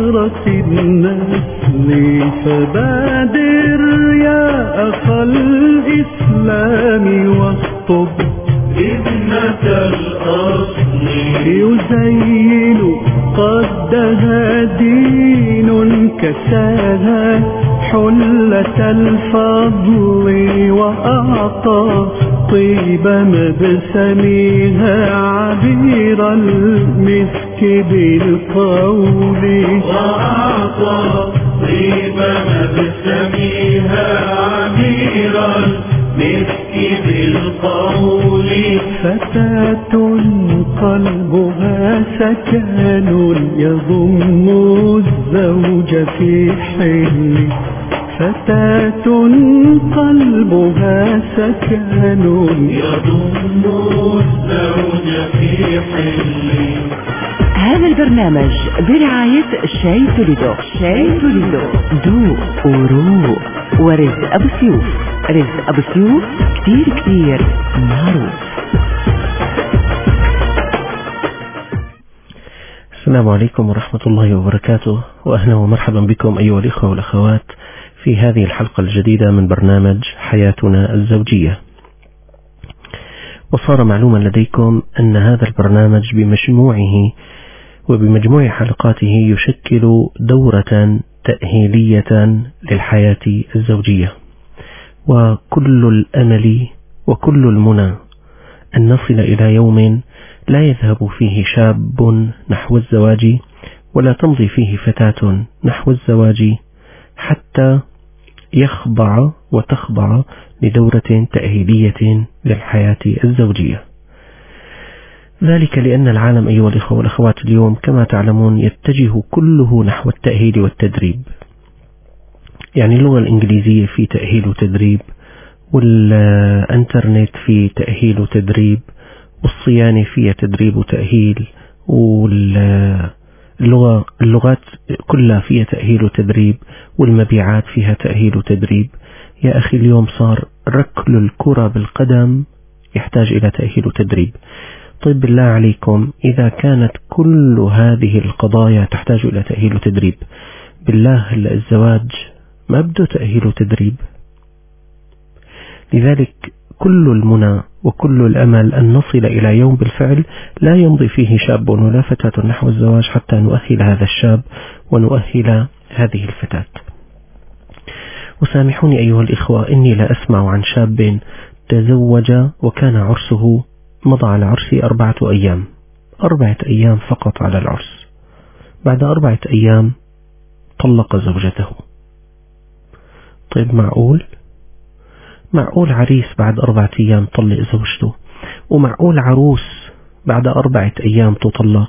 حضرة النسل فبادر يا أخا الإسلام واخطب ابنة الأصل يزين قدها دين كساها حلة الفضل وأعطى طيب مبسمها عبير المسك بالقول وأعطى طيب مبسمها عبير المسك بالقول فتاة قلبها سكن يضم الزوج في حل فتاة قلبها سكن يضم الزوج في حل. هذا البرنامج برعاية شاي توليدو. شاي توليدو ذوق وروق. ورزق أبو سيوف. رزق أبو سيوف كتير معروف. السلام عليكم ورحمة الله وبركاته، وأهلا ومرحبا بكم أيها الإخوة والأخوات في هذه الحلقة الجديدة من برنامج حياتنا الزوجية. وصار معلوما لديكم أن هذا البرنامج بمجموعه وبمجموع حلقاته يشكل دورة تأهيلية للحياة الزوجية، وكل الأمل وكل المنى أن نصل إلى يوم لا يذهب فيه شاب نحو الزواج ولا تمضي فيه فتاة نحو الزواج حتى يخضع وتخضع لدورة تأهيلية للحياة الزوجية. ذلك لأن العالم أيها الإخوة والأخوات اليوم كما تعلمون يتجه كله نحو التأهيل والتدريب، يعني اللغة الإنجليزية في تأهيل وتدريب، والإنترنت في تأهيل وتدريب، والصيانة فيها تدريب وتأهيل، واللغات كلها فيها تأهيل وتدريب، والمبيعات فيها تأهيل وتدريب. يا أخي اليوم صار ركل الكرة بالقدم يحتاج إلى تأهيل وتدريب. طيب بالله عليكم، إذا كانت كل هذه القضايا تحتاج إلى تأهيل وتدريب، بالله هلا الزواج ما بده تأهيل وتدريب؟ لذلك كل المنى وكل الأمل أن نصل إلى يوم بالفعل لا يمضي فيه شاب ولا فتاة نحو الزواج حتى نؤهل هذا الشاب ونؤهل هذه الفتاة. وسامحوني أيها الإخوة، إني لا أسمع عن شاب تزوج وكان عرسه مضى على عرسه 4 أيام، 4 أيام فقط على العرس، بعد 4 أيام طلق زوجته. طيب معقول عريس بعد 4 أيام طلق زوجته؟ ومعقول عروس بعد 4 أيام تطلق؟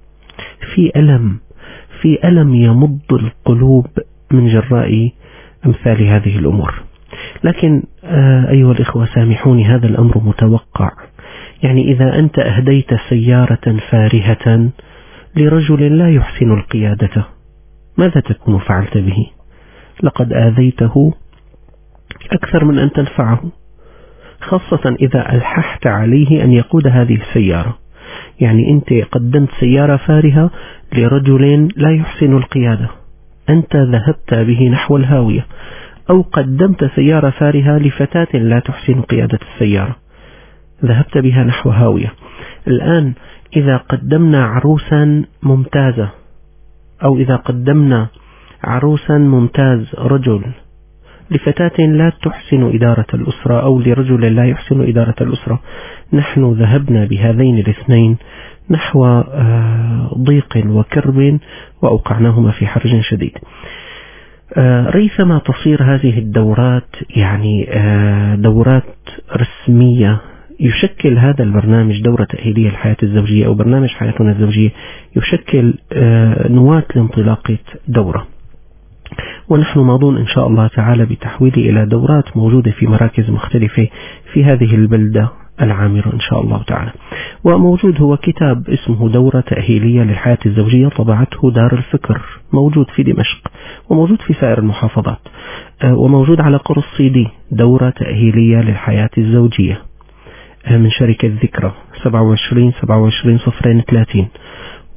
في ألم يمض القلوب من جراء أمثال هذه الأمور. لكن أيها الإخوة سامحوني، هذا الأمر متوقع. يعني إذا أنت أهديت سيارة فارهة لرجل لا يحسن القيادة، ماذا تكون فعلت به؟ لقد آذيته أكثر من أن تنفعه، خاصة إذا ألححت عليه أن يقود هذه السيارة. يعني أنت قدمت سيارة فارهة لرجل لا يحسن القيادة، أنت ذهبت به نحو الهاوية، أو قدمت سيارة فارهة لفتاة لا تحسن قيادة السيارة، ذهبت بها نحو هاوية. الآن إذا قدمنا عروسا ممتازة، أو إذا قدمنا عروسا ممتاز رجل لفتاة لا تحسن إدارة الأسرة أو لرجل لا يحسن إدارة الأسرة، نحن ذهبنا بهذين الاثنين نحو ضيق وكرب وأوقعناهما في حرج شديد. ريثما تصير هذه الدورات يعني دورات رسمية، يشكل هذا البرنامج دورة تأهيلية للحياة الزوجية أو برنامج حياتنا الزوجية يشكل نواة لانطلاقة دورة. ونحن ماضون إن شاء الله تعالى بتحويله إلى دورات موجودة في مراكز مختلفة في هذه البلدة العامرة إن شاء الله تعالى. وموجود هو كتاب اسمه دورة تأهيلية للحياة الزوجية، طبعته دار الفكر، موجود في دمشق وموجود في سائر المحافظات، وموجود على قرص CD دورة تأهيلية للحياة الزوجية من شركة ذكرى 27 27 0 30.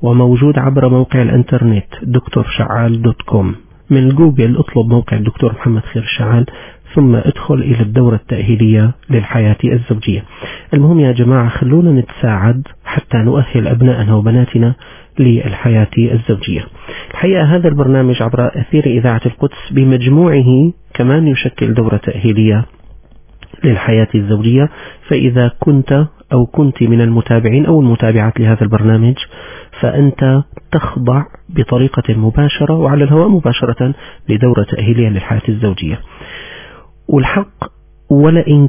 وموجود عبر موقع الانترنت drshaccal.com. من جوجل اطلب موقع الدكتور محمد خير الشعال، ثم ادخل إلى الدورة التأهيلية للحياة الزوجية. المهم يا جماعة خلونا نتساعد حتى نؤهل أبنائنا وبناتنا للحياة الزوجية. الحقيقة هذا البرنامج عبر أثير إذاعة القدس بمجموعه كمان يشكل دورة تأهيلية للحياة الزوجية. فإذا كنت أو كنت من المتابعين أو المتابعات لهذا البرنامج فأنت تخضع بطريقة مباشرة وعلى الهواء مباشرة لدورة تأهيلية للحياة الزوجية. والحق ولئن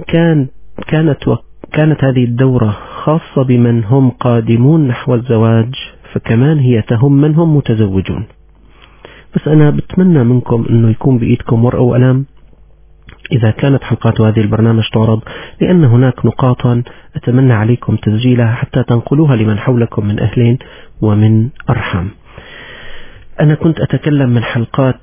كانت هذه الدورة خاصة بمن هم قادمون نحو الزواج، فكمان هي تهم من هم متزوجون. بس أنا بتمنى منكم أنه يكون بإيدكم ورقة وقلم إذا كانت حلقات هذه البرنامج تعرض، لأن هناك نقاطا أتمنى عليكم تسجيلها حتى تنقلوها لمن حولكم من أهل ومن أرحام. أنا كنت أتكلم من حلقات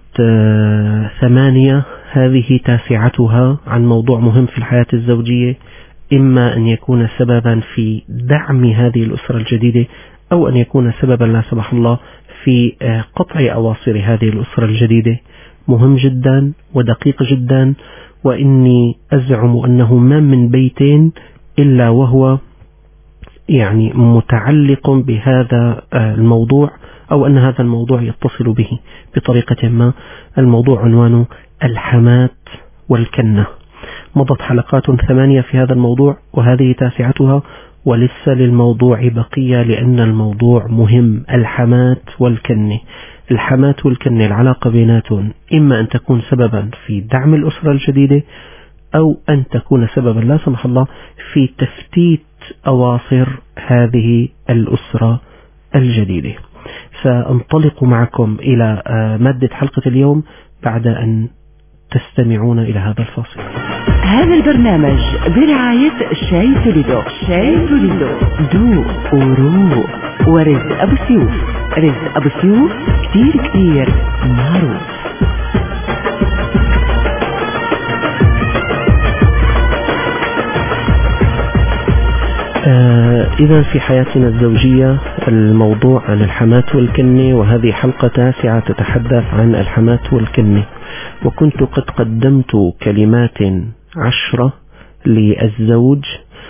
8 هذه تاسعتها عن موضوع مهم في الحياة الزوجية، إما أن يكون سببا في دعم هذه الأسرة الجديدة أو أن يكون سببا لا سمح الله في قطع أواصر هذه الأسرة الجديدة. مهم جدا ودقيق جدا، وإني أزعم أنه ما من بيت إلا وهو يعني متعلق بهذا الموضوع أو أن هذا الموضوع يتصل به بطريقة ما. الموضوع عنوانه الحمات والكنة. مضت حلقات 8 في هذا الموضوع وهذه تاسعتها، ولسه للموضوع بقية لأن الموضوع مهم. الحمات والكنة. الحمات والكنة العلاقة بيناتهم إما أن تكون سببا في دعم الأسرة الجديدة أو أن تكون سببا لا سمح الله في تفتيت أواصر هذه الأسرة الجديدة. سأنطلق معكم إلى مادة حلقة اليوم بعد أن تستمعون إلى هذا الفاصل. هذا البرنامج برعاية شاي توليدو. شاي توليدو ذوق وروق ورزق أبو سيوف. رزق أبو سيوف كتير معروف. إذا في حياتنا الزوجية الموضوع عن الحمات والكنة، وهذه حلقة تاسعة تتحدث عن الحمات والكنة. وكنت قد قدمت كلمات 10 للزوج،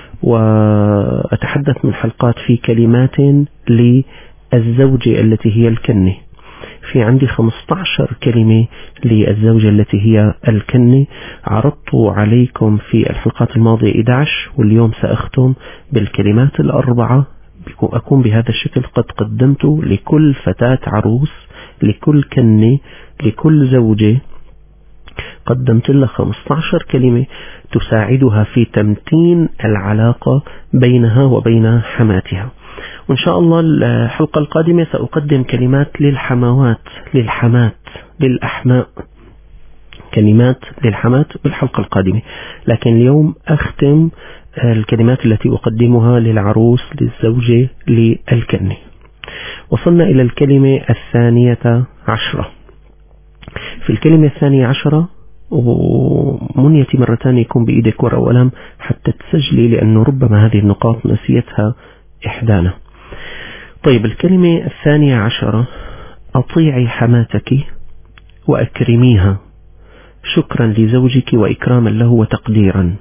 وأتحدث من حلقات في كلمات للزوجة التي هي الكنة. في عندي 15 كلمة للزوجة التي هي الكنة. عرضت عليكم في الحلقات الماضية 11، واليوم سأختم بالكلمات ال4. أكون بهذا الشكل قد قدمت لكل فتاة عروس، لكل كنة، لكل زوجة، قدمت لها 15 كلمة تساعدها في تمتين العلاقة بينها وبين حماتها. وإن شاء الله الحلقة القادمة سأقدم كلمات للحموات، للحمات، للأحماء، كلمات للحمات بالحلقة القادمة. لكن اليوم أختم الكلمات التي أقدمها للعروس، للزوجة، للكنة. وصلنا إلى الكلمة 12. في الكلمة 12 ومنيتي مرة ثانية يكون بإيدك ورقة وقلم حتى تسجلي، لأنه ربما هذه النقاط نسيتها إحدانا. طيب الكلمة 12: أطيعي حماتك وأكرميها شكرا لزوجك وإكراما له وتقديرا،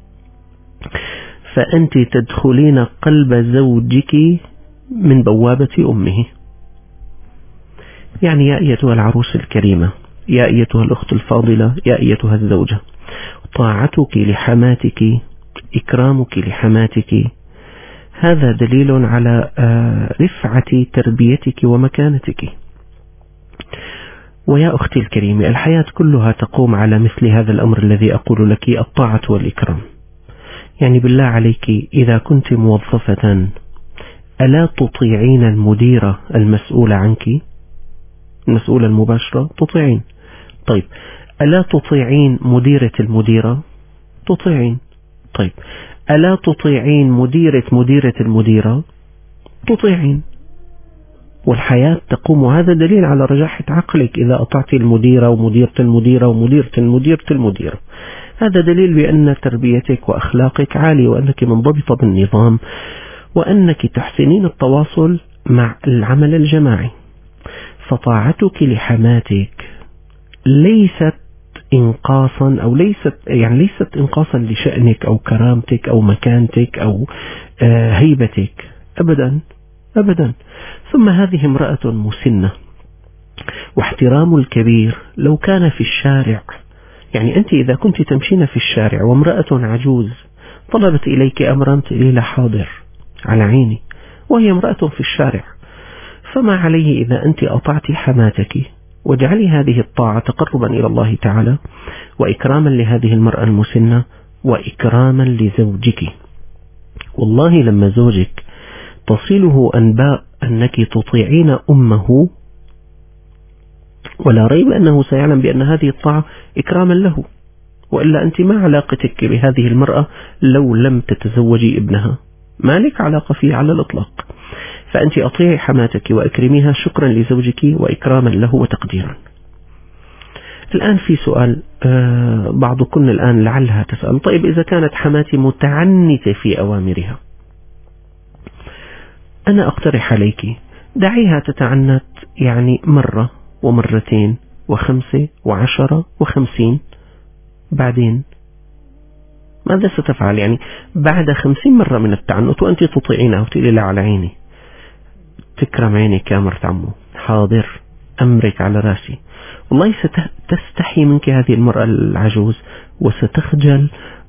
فأنت تدخلين قلب زوجك من بوابة أمه. يعني يا أيتها العروس الكريمة، يا أيتها الأخت الفاضلة، يا أيتها الزوجة، طاعتك لحماتك، إكرامك لحماتك، هذا دليل على رفعة تربيتك ومكانتك. ويا أختي الكريمة، الحياة كلها تقوم على مثل هذا الأمر الذي أقول لك، الطاعة والإكرام. يعني بالله عليك إذا كنت موظفة ألا تطيعين المديرة المسؤولة عنك، المسؤولة المباشرة؟ تطيعين. طيب ألا تطيعين مديرة المديرة؟ تطيعين. طيب ألا تطيعين مديرة المديرة؟ تطيعين. والحياة تقوم، وهذا دليل على رجاحة عقلك إذا أطعت المديرة ومديرة المديرة ومديرة المديرة. هذا دليل بأن تربيتك وأخلاقك عالية، وأنك منضبطة بالنظام، وأنك تحسنين التواصل مع العمل الجماعي، فطاعتك لحماتك ليست إنقاصا أو ليست إنقاصا لشأنك أو كرامتك أو مكانتك أو هيبتك، أبدا أبدا. ثم هذه امرأة مسنة، واحترام الكبير لو كان في الشارع، يعني أنت إذا كنت تمشين في الشارع وامرأة عجوز طلبت إليك أمرا تقولي لا حاضر على عيني، وهي امرأة في الشارع، فما عليه إذا أنت أطعت حماتك، واجعلي هذه الطاعة تقربا إلى الله تعالى وإكراما لهذه المرأة المسنة وإكراما لزوجك. والله لما زوجك تصله أنباء أنك تطيعين أمه، ولا ريب أنه سيعلم بأن هذه الطاعة إكراما له، وإلا أنت ما علاقتك بهذه المرأة لو لم تتزوجي ابنها؟ ما لك علاقة فيه على الإطلاق. فأنت أطيعي حماتك وأكرميها شكرا لزوجك وإكراما له وتقديرا. الآن في سؤال، بعضكم الآن لعلها تسأل، طيب إذا كانت حماتي متعنتة في أوامرها، أنا أقترح عليك دعيها تتعنت يعني مرة ومرتين و5 و10 و50، بعدين ماذا ستفعل؟ يعني بعد 50 مرة من التعنت وأنت تطيعينها وتقولي لا على عيني، تكرم عينك يا مرت عمو، حاضر أمرك على راسي، والله ستستحي منك هذه المرأة العجوز وستخجل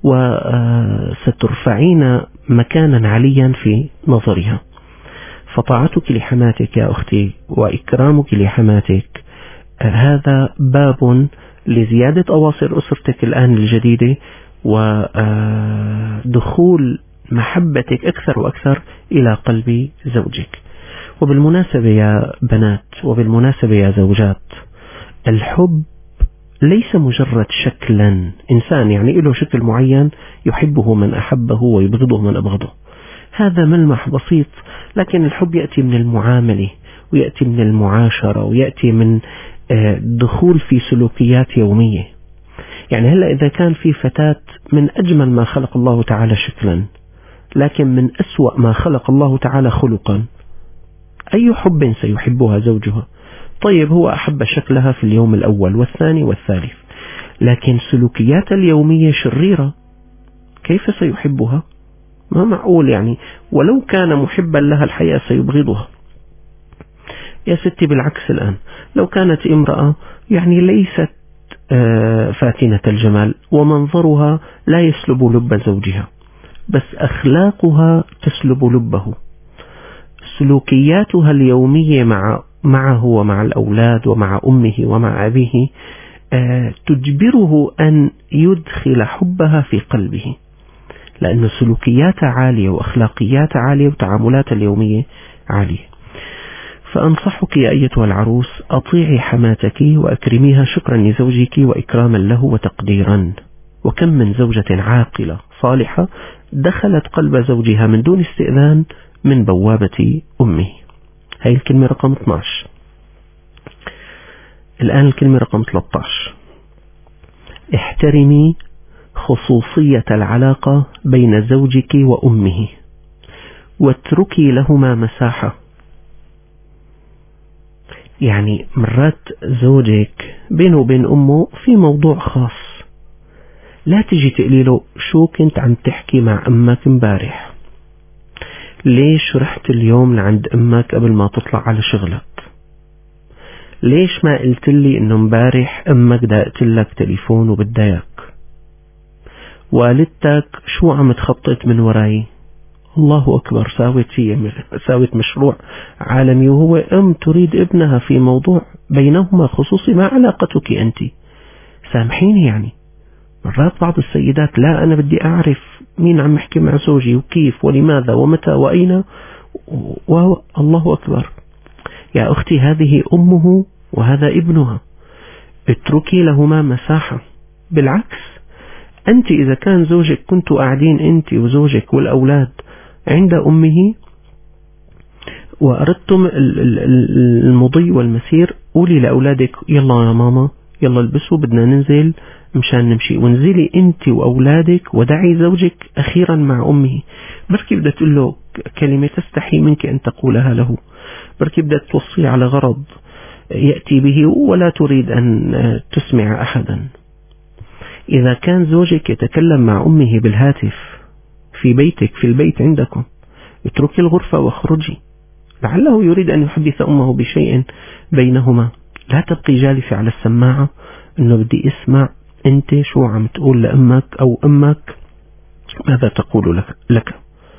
وسترفعين مكانا عليا في نظرها. فطاعتك لحماتك يا أختي وإكرامك لحماتك هذا باب لزيادة أواصر أسرتك الآن الجديدة، ودخول محبتك أكثر وأكثر إلى قلب زوجك. وبالمناسبة يا بنات، وبالمناسبة يا زوجات، الحب ليس مجرد شكلا، إنسان يعني له شكل معين يحبه من أحبه ويبغضه من أبغضه، هذا ملمح بسيط، لكن الحب يأتي من المعاملة ويأتي من المعاشرة ويأتي من دخول في سلوكيات يومية. يعني هلأ إذا كان في فتاة من أجمل ما خلق الله تعالى شكلا لكن من أسوأ ما خلق الله تعالى خلقا، أي حب سيحبها زوجها؟ طيب هو أحب شكلها في اليوم الأول والثاني والثالث، لكن سلوكيات اليومية شريرة، كيف سيحبها؟ ما معقول يعني، ولو كان محبا لها الحقيقة سيبغضها. يا ستي بالعكس، الآن لو كانت امرأة يعني ليست فاتنة الجمال ومنظرها لا يسلب لب زوجها، بس أخلاقها تسلب لبه، سلوكياتها اليومية معه ومع الأولاد ومع أمه ومع أبيه تجبره أن يدخل حبها في قلبه، لأن سلوكيات عالية وأخلاقيات عالية وتعاملات اليومية عالية. فأنصحك يا أيتها العروس أطيعي حماتك وأكرميها شكرا لزوجك وإكراما له وتقديرا. وكم من زوجة عاقلة صالحة دخلت قلب زوجها من دون استئذان من بوابة أمه. هاي الكلمة رقم 12. الآن الكلمة رقم 13. احترمي خصوصية العلاقة بين زوجك وأمه واتركي لهما مساحة. يعني مرات زوجك بينه وبين أمه في موضوع خاص، لا تجي تقولي له شو كنت عم تحكي مع أمك امبارح، ليش رحت اليوم لعند أمك قبل ما تطلع على شغلك، ليش ما قلت لي إنه امبارح أمك دقت لك تليفون وبتضايقك، والدتك شو عم تخطط من وراي، الله أكبر ساوت مشروع عالمي وهو أم تريد ابنها في موضوع بينهما خصوصي، ما علاقتك أنت؟ سامحيني يعني مرات بعض السيدات لا أنا بدي أعرف مين عم يحكي مع زوجي وكيف ولماذا ومتى وأين، الله أكبر. يا أختي هذه أمه وهذا ابنها، اتركي لهما مساحة. بالعكس أنت إذا كان زوجك كنتوا قاعدين أنت وزوجك والأولاد عند أمه وأردتم المضي والمسير، قولي لأولادك يلا يا ماما يلا البسوا بدنا ننزل مشان نمشي، وانزلي أنت وأولادك ودعي زوجك أخيرا مع أمه. بركي بدها تقول له كلمة تستحي منك أن تقولها له، بركي بدأت توصي على غرض يأتي به ولا تريد أن تسمع أحدا. إذا كان زوجك يتكلم مع أمه بالهاتف في بيتك، في البيت عندكم، اتركي الغرفة واخرجي، لعله يريد أن يحدث أمه بشيء بينهما. لا تبقي جالسة على السماعة أنه بدي اسمع أنت شو عم تقول لأمك أو أمك ماذا تقول لك.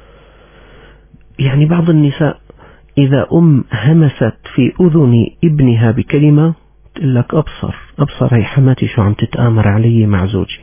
يعني بعض النساء إذا همست في أذن ابنها بكلمة تقول لك أبصر هي حماتي شو عم تتآمر علي مع زوجي.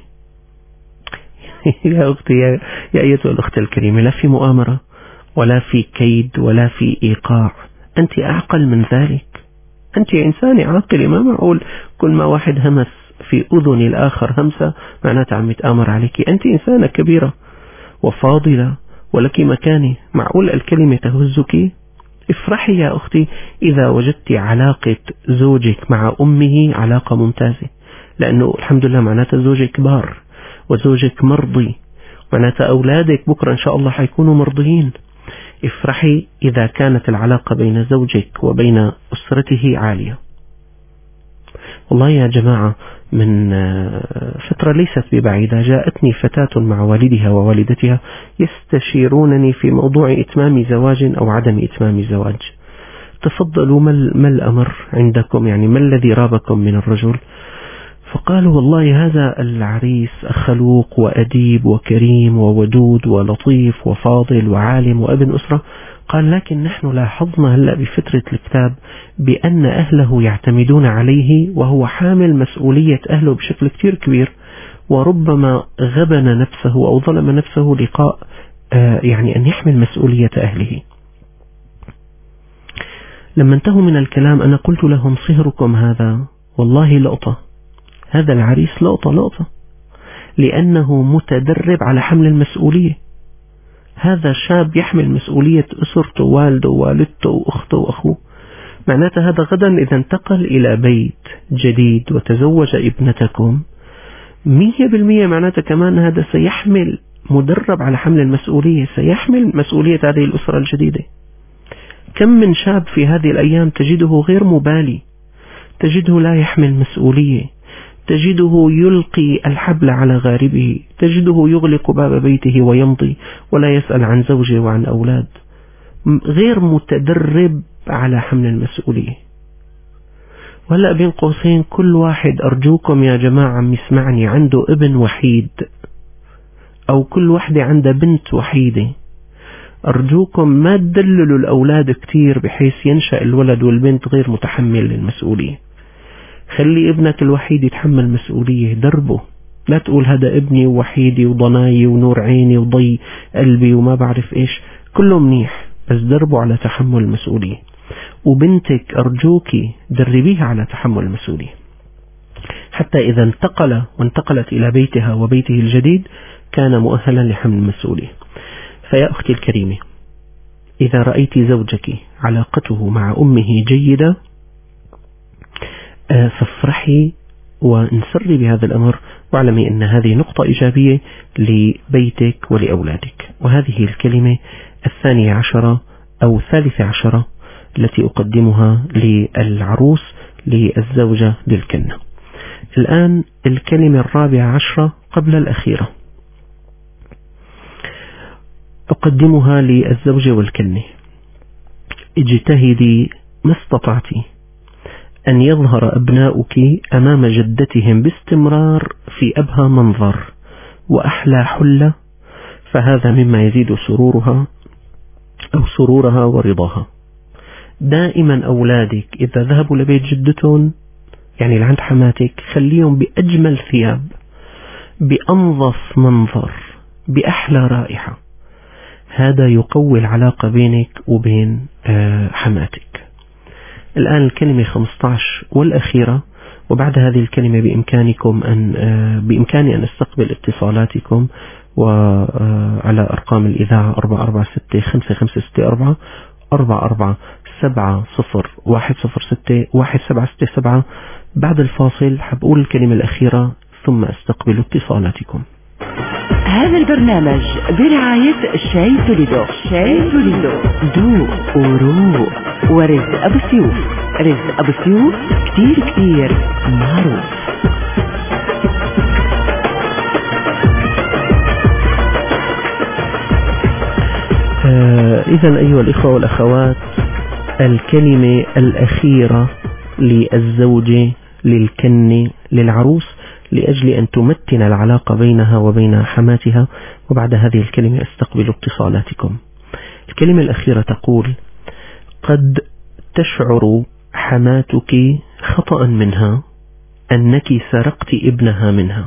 يا أختي يا أيتها الأخت الكريمة، لا في مؤامرة ولا في كيد ولا في إيقاع، أنت أعقل من ذلك، أنت إنسان عاقل. ما معقول كل ما واحد همس في أذن الآخر همسة معناتها عم يتآمر عليك. أنت إنسانة كبيرة وفاضلة ولك مكاني، معقول الكلمة تهزك؟ افرحي يا أختي إذا وجدت علاقة زوجك مع أمه علاقة ممتازة، لأنه الحمد لله معناتها زوجك كبار وزوجك مرضي، معناتها أولادك بكرة إن شاء الله حيكونوا مرضيين. افرحي إذا كانت العلاقة بين زوجك وبين أسرته عالية. والله يا جماعة من فترة ليست ببعيدة جاءتني فتاة مع والدها ووالدتها يستشيرونني في موضوع إتمام زواج أو عدم إتمام زواج. تفضلوا ما الأمر عندكم، يعني ما الذي رابكم من الرجل؟ فقالوا والله هذا العريس خلوق وأديب وكريم وودود ولطيف وفاضل وعالم وابن أسرة. قال لكن نحن لاحظنا هلأ بفترة الكتاب بأن أهله يعتمدون عليه وهو حامل مسؤولية أهله بشكل كتير كبير، وربما غبن نفسه أو ظلم نفسه لقاء يعني أن يحمل مسؤولية أهله. لما انتهوا من الكلام أنا قلت لهم صهركم هذا والله لقطة، هذا العريس لقطة لأنه متدرب على حمل المسؤولية. هذا شاب يحمل مسؤولية أسرته، والده ووالدته وأخته وأخوه. معناته هذا غدا إذا انتقل إلى بيت جديد وتزوج ابنتكم 100% معناته كمان هذا سيحمل، مدرب على حمل المسؤولية، سيحمل مسؤولية هذه الأسرة الجديدة. كم من شاب في هذه الأيام تجده غير مبالي، تجده لا يحمل مسؤولية، تجده يلقي الحبل على غاربه، تجده يغلق باب بيته ويمضي ولا يسأل عن زوجه وعن أولاد، غير متدرب على حمل المسؤولية. وهلأ بين قوسين كل واحد أرجوكم يا جماعة عم يسمعني عنده ابن وحيد أو كل واحدة عندها بنت وحيدة، أرجوكم ما تدللوا الأولاد كتير بحيث ينشأ الولد والبنت غير متحمل للمسؤولية. خلي ابنك الوحيد يتحمل مسؤولية، دربه. لا تقول هذا ابني ووحيدي وضناي ونور عيني وضي قلبي وما بعرف ايش، كله منيح، بس دربه على تحمل المسؤولية. وبنتك أرجوكي دربيها على تحمل المسؤولية، حتى إذا انتقلت إلى بيتها وبيته الجديد كان مؤهلا لحمل المسؤولية. فيا أختي الكريمة، إذا رأيت زوجك علاقته مع أمه جيدة فافرحي وانسري بهذا الأمر، واعلمي أن هذه نقطة إيجابية لبيتك ولأولادك. وهذه الكلمة 12 أو 13 التي أقدمها للعروس للزوجة للكنة. الآن الكلمة 14 قبل الأخيرة أقدمها للزوجة والكنة. اجتهدي ما استطعتي أن يظهر أبناؤك أمام جدتهم باستمرار في أبهى منظر وأحلى حلة، فهذا مما يزيد سرورها ورضاها. دائما أولادك إذا ذهبوا لبيت جدتهم يعني لعند حماتك خليهم بأجمل ثياب، بأنظف منظر، بأحلى رائحة. هذا يقوي العلاقة بينك وبين حماتك. الآن الكلمة 15 والأخيرة، وبعد هذه الكلمة بإمكاني أن أستقبل اتصالاتكم وعلى أرقام الإذاعة 446-5564 447-0-106-1767. بعد الفاصل حبقول الكلمة الأخيرة ثم أستقبل اتصالاتكم. هذا البرنامج برعاية شاي توليدو. شاي توليدو ذوق وروق. ورزق أبو سيوف. رزق أبو سيوف كتير كتير معروف. إذن أيها الإخوة والأخوات، الكلمة الأخيرة للزوجة للكنة للعروس لأجل أن تمتن العلاقة بينها وبين حماتها. وبعد هذه الكلمة استقبل اتصالاتكم. الكلمة الأخيرة تقول: قد تشعر حماتك خطأ منها أنك سرقت ابنها منها،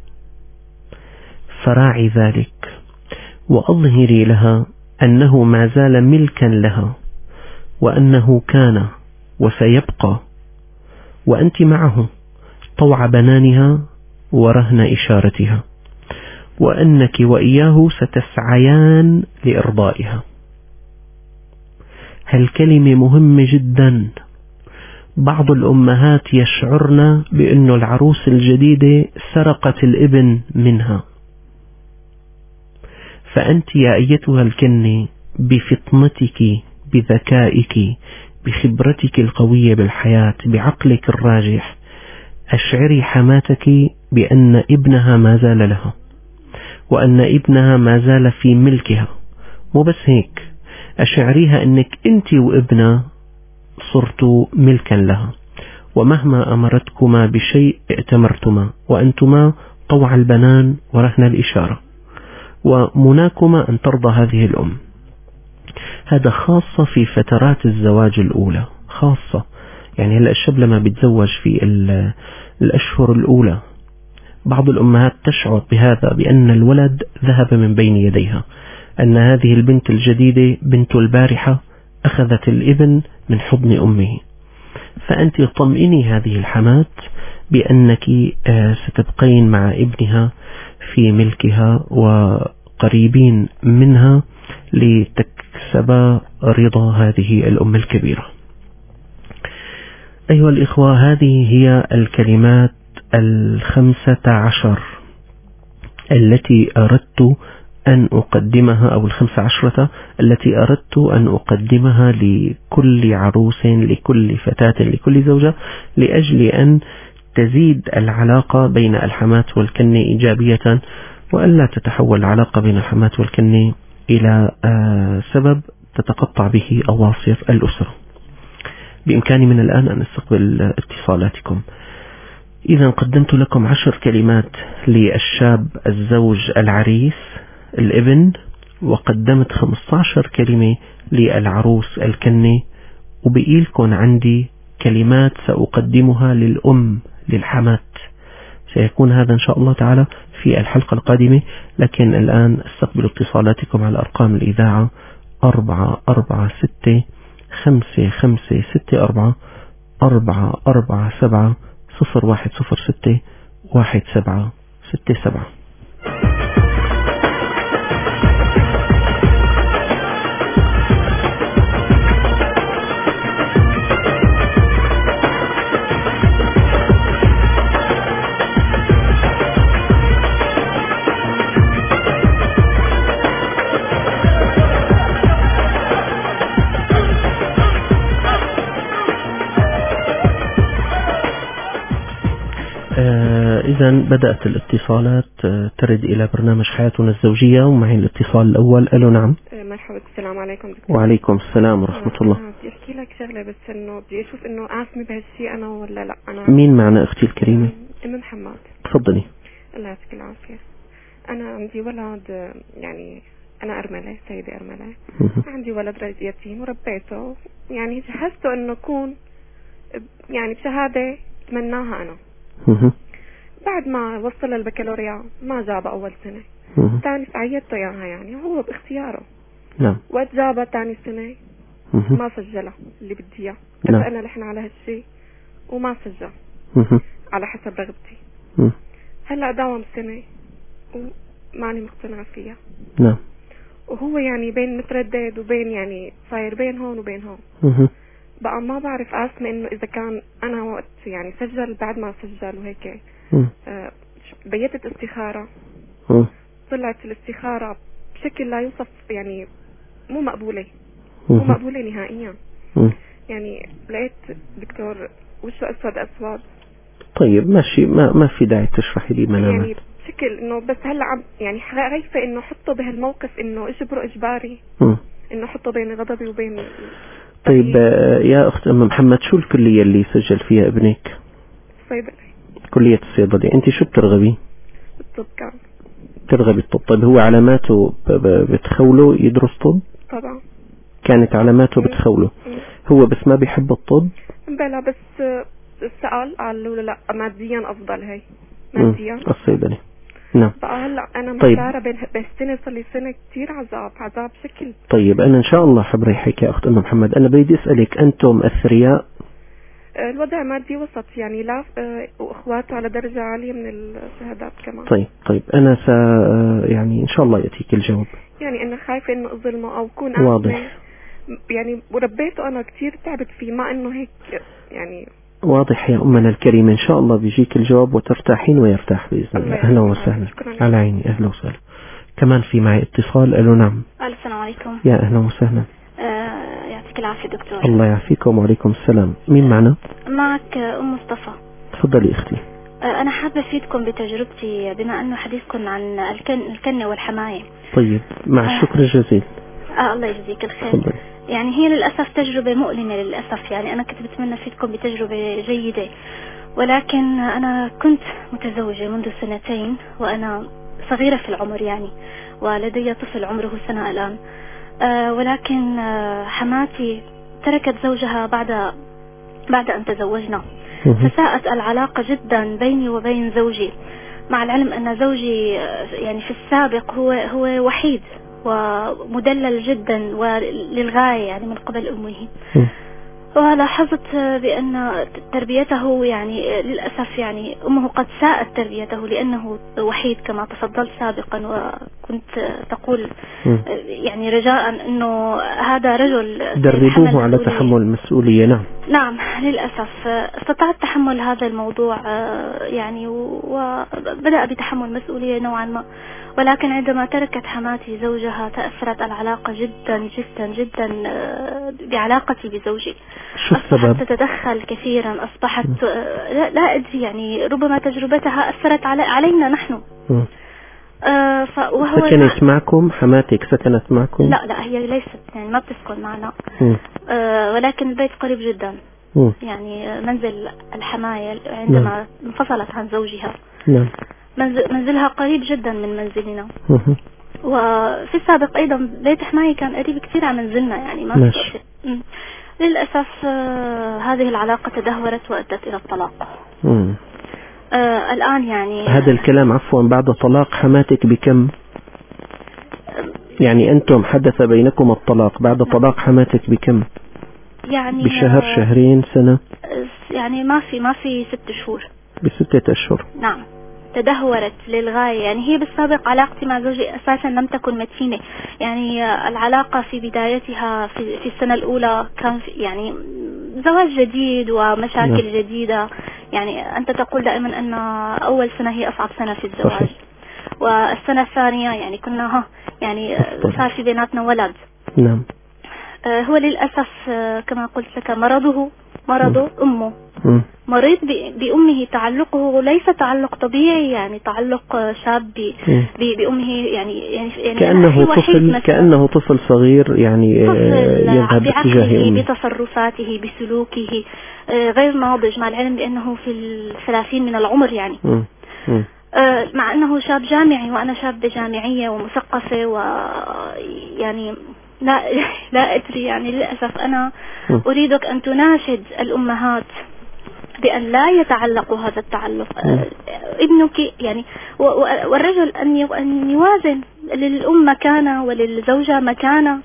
فراعي ذلك وأظهري لها أنه ما زال ملكا لها، وأنه كان وسيبقى، وأنت معه طوع بنانها ورهن إشارتها، وأنك وإياه ستسعيان لإرضائها. هالكلمة مهمة جدا. بعض الأمهات يشعرن بأن العروس الجديدة سرقت الابن منها، فأنت يا أيتها الكنة بفطنتك، بذكائك، بخبرتك القوية بالحياة، بعقلك الراجح، أشعري حماتك بأن ابنها ما زال لها، وأن ابنها ما زال في ملكها. مو بس هيك، أشعريها أنك أنت وابنها صرتوا ملكا لها، ومهما أمرتكما بشيء ائتمرتما، وأنتما طوع البنان ورهن الإشارة، ومناكما أن ترضى هذه الأم. هذا خاصة في فترات الزواج الأولى، خاصة يعني هلأ الشاب لما بيتزوج في الأشهر الأولى، بعض الأمهات تشعر بهذا، بأن الولد ذهب من بين يديها، أن هذه البنت الجديدة بنت البارحة أخذت الابن من حضن أمه. فأنت طمئني هذه الحمات بأنك ستبقين مع ابنها في ملكها وقريبين منها لتكسب رضا هذه الأم الكبيرة. أيها الإخوة، هذه هي الكلمات 15 التي أردت أن أقدمها، أو 15 التي أردت أن أقدمها لكل عروس، لكل فتاة، لكل زوجة، لأجل أن تزيد العلاقة بين الحمات والكنة إيجابية، وألا تتحول العلاقة بين الحمات والكنة إلى سبب تتقطع به أواصر الأسرة. بإمكاني من الآن أن أستقبل اتصالاتكم. إذا قدمت لكم 10 كلمات للشاب الزوج العريس الابن، وقدمت 15 كلمة للعروس الكنة، وبقيلكم عندي كلمات سأقدمها للأم للحمات. سيكون هذا إن شاء الله تعالى في الحلقة القادمة، لكن الآن استقبل اتصالاتكم على أرقام الإذاعة 446 5564 447 0106 1767. إذا بدأت الاتصالات ترد إلى برنامج حياتنا الزوجية، ومعي الاتصال الأول. ألو نعم. مرحبا، السلام عليكم دكتور. وعليكم السلام ورحمة الله. بدي أحكي لك شغلة، بس إنه بدي أشوف إنه آثمة بهالشيء أنا ولا لا. أنا مين معنا أختي الكريمة؟ أم محمد. تفضلي. الله يعطيك العافية. أنا عندي ولد، يعني أنا أرملة، سيدة أرملة. عندي ولد يتيم وربيته، يعني جهزته إنه يكون يعني بشهادة تمناها أنا. بعد ما وصل البكالوريا ما جاب أول سنة، ثاني عيدته إياها، يعني هو باختياره. نعم. وقت جابها ثاني سنة ما سجلها اللي بدي إياه. اتفقنا نحن على هالشيء وما سجل على حسب رغبتي. هلا داوم سنة وماني مقتنعة فيها. نعم. وهو يعني بين متردد وبين يعني صاير بين هون وبين هون. بقى ما بعرف آثمة إنه إذا كان أنا وقت يعني سجل بعد ما سجل وهيك. بيتت استخارة طلعت الاستخارة بشكل لا يوصف، يعني مو مقبولة، مو مقبولة نهائيا. يعني لقيت دكتور وشه أسود أسود. طيب ماشي، ما في داعي تشرحي لي منامات. يعني بشكل إنه بس هلا يعني خايفة إنه حطه بهالموقف إنه إجبره إجباري، إنه حطه بين غضبي وبين. طيب يا أخت أم محمد، شو الكلية اللي سجل فيها ابنك؟ صيدلة. كلية الصيدلة. أنت شو بترغبي؟ الطب. كان ترغبي الطب. طيب هو علاماته بتخوله يدرس طب؟ طبعا كانت علاماته بتخوله. هو بس ما بيحب الطب؟ بلا بس سأل قالوا لا ماديا أفضل. هي ماديا الصيدلة. نعم. بقى هلا أنا طيب. محتارة بين السنة، صار لي سنة كتير عذاب شكل. طيب أنا إن شاء الله حبريحك يا أخت أم محمد. أنا بريد أسألك، أنتم أثرياء؟ الوضع مادي وسط، يعني لا وأخواته على درجة عالية من الشهادات كمان. طيب أنا يعني إن شاء الله يأتيك الجواب. يعني أنا خايفة إنه أظلمه أو أكون واضح. يعني وربيته أنا كتير تعبت فيه، ما إنه هيك يعني. واضح يا أمنا الكريمة. إن شاء الله بيجيك الجواب وترتاحين ويرتاح بإذن الله. أهلا وسهلا. على عيني. أهلا وسهلا. كمان في معي اتصال. ألو. نعم. السلام عليكم. يا أهلا وسهلا. يعطيك العافية دكتور. الله يعافيكم. وعليكم السلام. مين معنا؟ معك أم مصطفى. تفضلي أختي. أنا حابة أفيدكم بتجربتي بما أنه حديثكم عن الكنة والحماية. طيب مع الشكر الجزيل. الله يجزيك الخير. تفضلي. يعني هي للأسف تجربة مؤلمة للأسف. يعني أنا كنت بتمنى أفيدكم بتجربة جيدة، ولكن أنا كنت متزوجة منذ 2 سنين وأنا صغيرة في العمر يعني، ولدي طفل عمره 1 سنة الآن. ولكن حماتي تركت زوجها بعد أن تزوجنا، فساءت العلاقة جدا بيني وبين زوجي، مع العلم أن زوجي يعني في السابق هو وحيد ومدلل جدا وللغاية يعني من قبل أمه. ولاحظت بأن تربيته يعني للأسف يعني أمه قد ساءت تربيته لأنه وحيد كما تفضلت سابقا، وكنت تقول يعني رجاء أنه هذا رجل دربوه على تحمل المسؤولية. نعم للأسف استطعت تحمل هذا الموضوع يعني، وبدأ بتحمل مسؤولية نوعا ما، ولكن عندما تركت حماتي زوجها تأثرت العلاقة جدا جدا جدا بعلاقتي بزوجي. شو السبب؟ أصبحت تتدخل كثيرا، أصبحت لا أدري يعني، ربما تجربتها أثرت علينا نحن. سكنت معكم؟ حماتك سكنت معكم؟ لا هي ليست يعني ما بتسكن معنا. ولكن البيت قريب جدا. يعني منزل الحماية عندما انفصلت عن زوجها. نعم. منزلها قريب جدا من منزلنا. وفي السابق أيضا بيت حماية كان قريب كثير عن منزلنا يعني ما في. للأسف هذه العلاقة تدهورت وأدت إلى الطلاق. الآن يعني هذا الكلام عفوا بعد طلاق حماتك بكم؟ يعني أنتم حدث بينكم الطلاق بعد طلاق حماتك بكم؟ يعني بشهر، شهرين، سنة؟ يعني ما في 6 شهور. ب6 أشهر. نعم. تدهورت للغاية. يعني هي بالسابق علاقتي مع زوجي أساسا لم تكن متينة. يعني العلاقة في بدايتها في السنة الأولى كان يعني زواج جديد ومشاكل جديدة. يعني أنت تقول دائما أن أول سنة هي أصعب سنة في الزواج. صحيح. والسنة الثانية يعني كنا يعني صار في بيناتنا ولد. نعم. هو للأسف كما قلت لك مرض أمه. مريض بأمه. تعلقه ليس تعلق طبيعي، يعني تعلق شاب بأمه يعني كأنه طفل صغير يعني يذهب اتجاه أمه، بتصرفاته بسلوكه غير ناضج، مع العلم بأنه في 30 من العمر يعني. مع أنه شاب جامعي وأنا شابة جامعية ومثقفة، ويعني لا أدري يعني للأسف. أنا أريدك أن تناشد الأمهات بأن لا يتعلقوا هذا التعلق. ابنك يعني والرجل أن يوازن، للأم مكانة وللزوجة مكانة.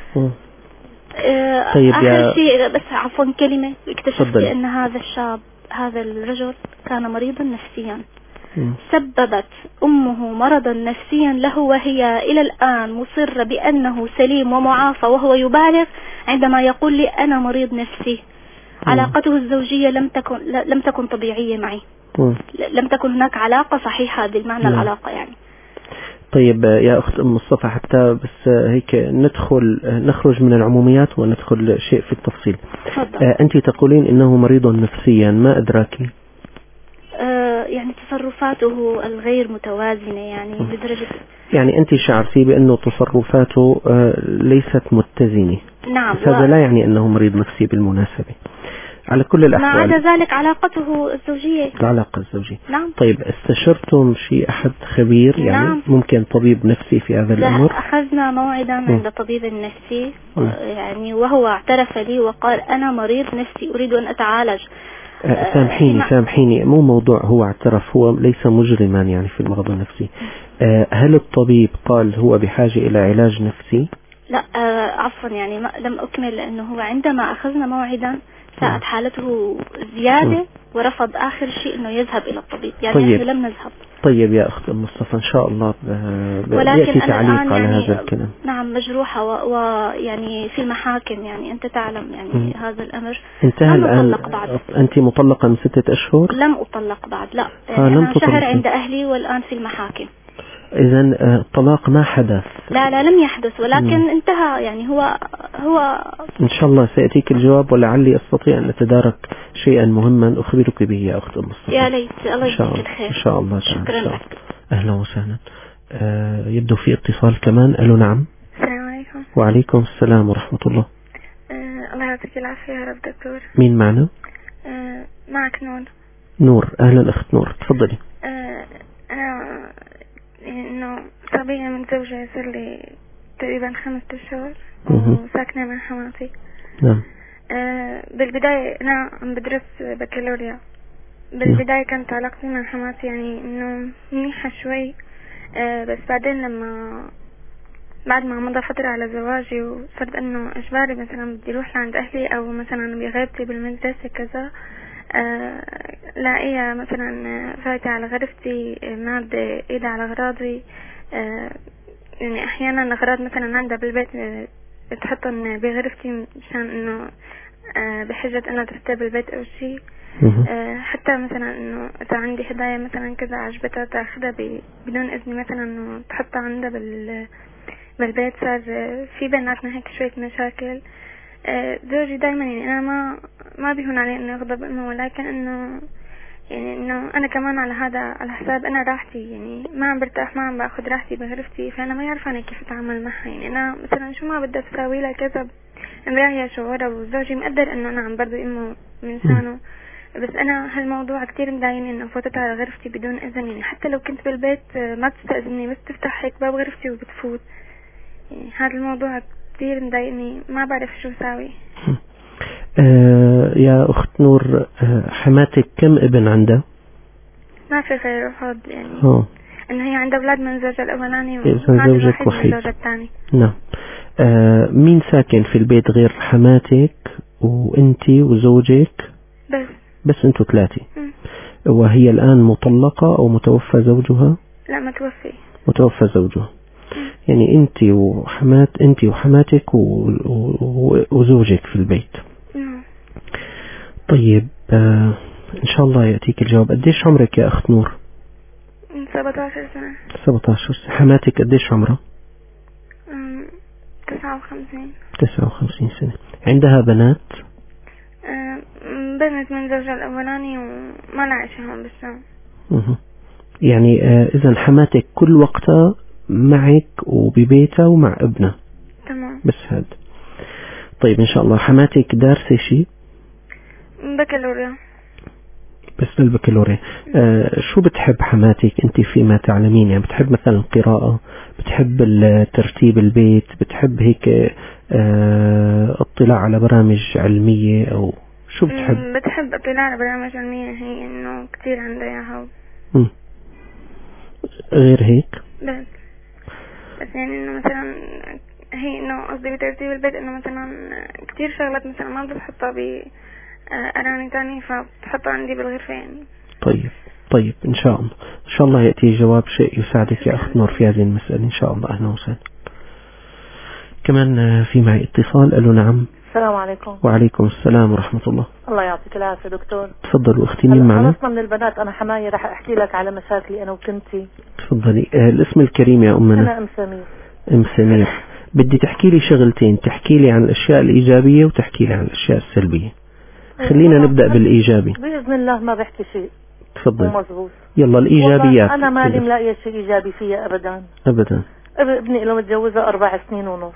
طيب آخر شيء بس عفوا كلمة، اكتشفت أن هذا الرجل كان مريضا نفسيا. سببت أمه مرضا نفسيا له، وهي إلى الآن مصرة بأنه سليم ومعافى، وهو يبالغ عندما يقول لي أنا مريض نفسي. علاقته الزوجية لم تكن طبيعية معي. لم تكن هناك علاقة صحيحة بالمعنى العلاقة يعني. طيب يا أخت أم مصطفى، حتى بس هيك نخرج من العموميات وندخل شيء في التفصيل. أنت تقولين إنه مريض نفسيا، ما أدراك؟ يعني تصرفاته الغير متوازنة، يعني بدرجة، يعني أنت شعرتي بأنه تصرفاته ليست متزنة. نعم. هذا لا يعني أنه مريض نفسي بالمناسبة على كل الأحوال. ما عدا ذلك علاقته الزوجية. العلاقة الزوجية. نعم. طيب استشرتم شيء أحد خبير يعني؟ نعم. ممكن طبيب نفسي في هذا الأمر؟ أخذنا موعدا عند طبيب نفسي يعني، وهو اعترف لي وقال أنا مريض نفسي أريد أن أتعالج. سامحيني، مو موضوع هو اعترف، هو ليس مجرما يعني في المرض النفسي. هل الطبيب قال هو بحاجة إلى علاج نفسي؟ لا عفوا، يعني لم أكمل، لأنه هو عندما أخذنا موعدا ساءت حالته زيادة ورفض آخر شيء أنه يذهب إلى الطبيب، يعني طيب. نحن لم نذهب. طيب يا أخت أم مصطفى، إن شاء الله ولكن أنا تعليق الآن على يعني هذا الكلام. نعم مجروحة ويعني في المحاكم، يعني أنت تعلم يعني هذا الأمر. انتهى الآن. أنت مطلقة من 6 أشهر؟ لم أطلق بعد، لا يعني أنا شهر عند أهلي والآن في المحاكم. إذا الطلاق ما حدث؟ لا لم يحدث، ولكن انتهى، يعني هو إن شاء الله سيأتيك الجواب، ولعلي أستطيع أن أتدارك شيئا مهما أخبرك به يا أخت أم مصطفى. يا ليت، الله يجزيك الخير. إن شاء الله. شكرا لك. أهلا وسهلا. يبدو في اتصال كمان. ألو نعم. السلام عليكم. وعليكم السلام ورحمة الله. الله يعطيك العافية يا رب دكتور. مين معنا؟ معك نور. نور، أهلا أخت نور، تفضلي. أنا إنه صبية من زوجي صار لي تقريبا 5 أشهر وساكنة مع حماتي. نعم. بالبداية أنا عم بدرس بكالوريا. بالبداية كانت علاقتي مع حماتي يعني إنه منيحة شوي، بس بعدين بعد ما مضى فترة على زواجي وصرت إنه إجباري مثلا بدي أروح لعند أهلي أو مثلا بغيبتي بالمدرسة كذا، لاقيها مثلا فايتة على غرفتي، مادة إيدها على أغراضي، يعني أحيانا الأغراض مثلا عندها بالبيت تحطن بغرفتي مشان إنه بحجة إنها ترتب البيت أو شيء. حتى مثلا إنه إذا عندي هدايا مثلا كذا عجبتها تاخدها بدون إذني، مثلا إنه تحطها عندها بالبيت. صار في بيناتنا هيك شوية مشاكل. زوجي دايما يعني أنا ما بيهون عليه إنه يغضب إنه، ولكن إنه يعني إنه أنا كمان على حساب أنا راحتي، يعني ما عم برتاح، ما عم باخذ راحتي بغرفتي، فأنا ما يعرف أنا كيف أتعامل معها. يعني أنا مثلا شو ما بدي أساوي لها كذا مراهية شعورها، وزوجي مقدر إنه أنا عم برضو إمه من شانه، بس أنا هالموضوع كتير مضايقني إنه فوتت على غرفتي بدون إذن. يعني حتى لو كنت بالبيت ما بتستأذني، بس تفتح هيك باب غرفتي وبتفوت. يعني هذا الموضوع كتير مضايقني، ما بعرف شو ساوي. يا أخت نور، حماتك كم ابن عندها؟ ما في غيره هاد، يعني إنه هي عندها أولاد من زوجها الأولاني زوجك وحيد من زوجها الثاني. نعم. مين ساكن في البيت غير حماتك وأنتي وزوجك؟ بس أنتوا 3. وهي الآن مطلقة أو متوفى زوجها؟ لا متوفى زوجها. يعني أنت وحماتك وزوجك في البيت. طيب إن شاء الله يأتيك الجواب. قديش عمرك يا أخت نور؟ 17 سنة. 17 سنة. حماتك قديش عمرها؟ 59 سنة. عندها بنات؟ بنت من زوجها الأولاني وما نعيشهم بالشام. يعني إذا حماتك كل وقتها معك وببيتها ومع ابنها؟ تمام. بس هذا. طيب إن شاء الله. حماتك دارسة شيء؟ بكالوريا. بس للبكالوريا. شو بتحب حماتك أنت فيما تعلمين؟ يعني بتحب مثلا القراءة، بتحب ترتيب البيت، بتحب هيك اطلاع على برامج علمية، أو شو بتحب؟ بتحب اطلاع على برامج علمية، هي إنه كتير عندها إياها. غير هيك؟ بس يعني إنه مثلا هي إنه قصدي بترتيب البيت، إنه مثلا كتير شغلات مثلا ما بتحطها بأراني تاني، فبتحطها عندي بالغرفة يعني. طيب إن شاء الله يأتي جواب شيء يساعدك يا أخت نور في هذه المسألة إن شاء الله. أهلا وسهلا. كمان في معي اتصال. ألو نعم. السلام عليكم. وعليكم السلام ورحمة الله. الله يعطيك العافية دكتور. تفضلوا أختي، مين معنا؟ خلصنا من البنات. أنا حماية، رح أحكي لك على مشاكلي أنا وكنتي. تفضلي. الاسم الكريم يا أمنا. أنا أم سمير. أم سمير، بدي تحكي لي شغلتين، تحكي لي عن الأشياء الإيجابية وتحكي لي عن الأشياء السلبية. خلينا نبدأ بالإيجابي. بإذن الله ما بحكي شيء. تفضل. مزبوط. يلا الإيجابيات. أنا مالي ملاقية شيء إيجابي فيها أبدا. أبدا. ابني له متجوزة 4 سنين ونص.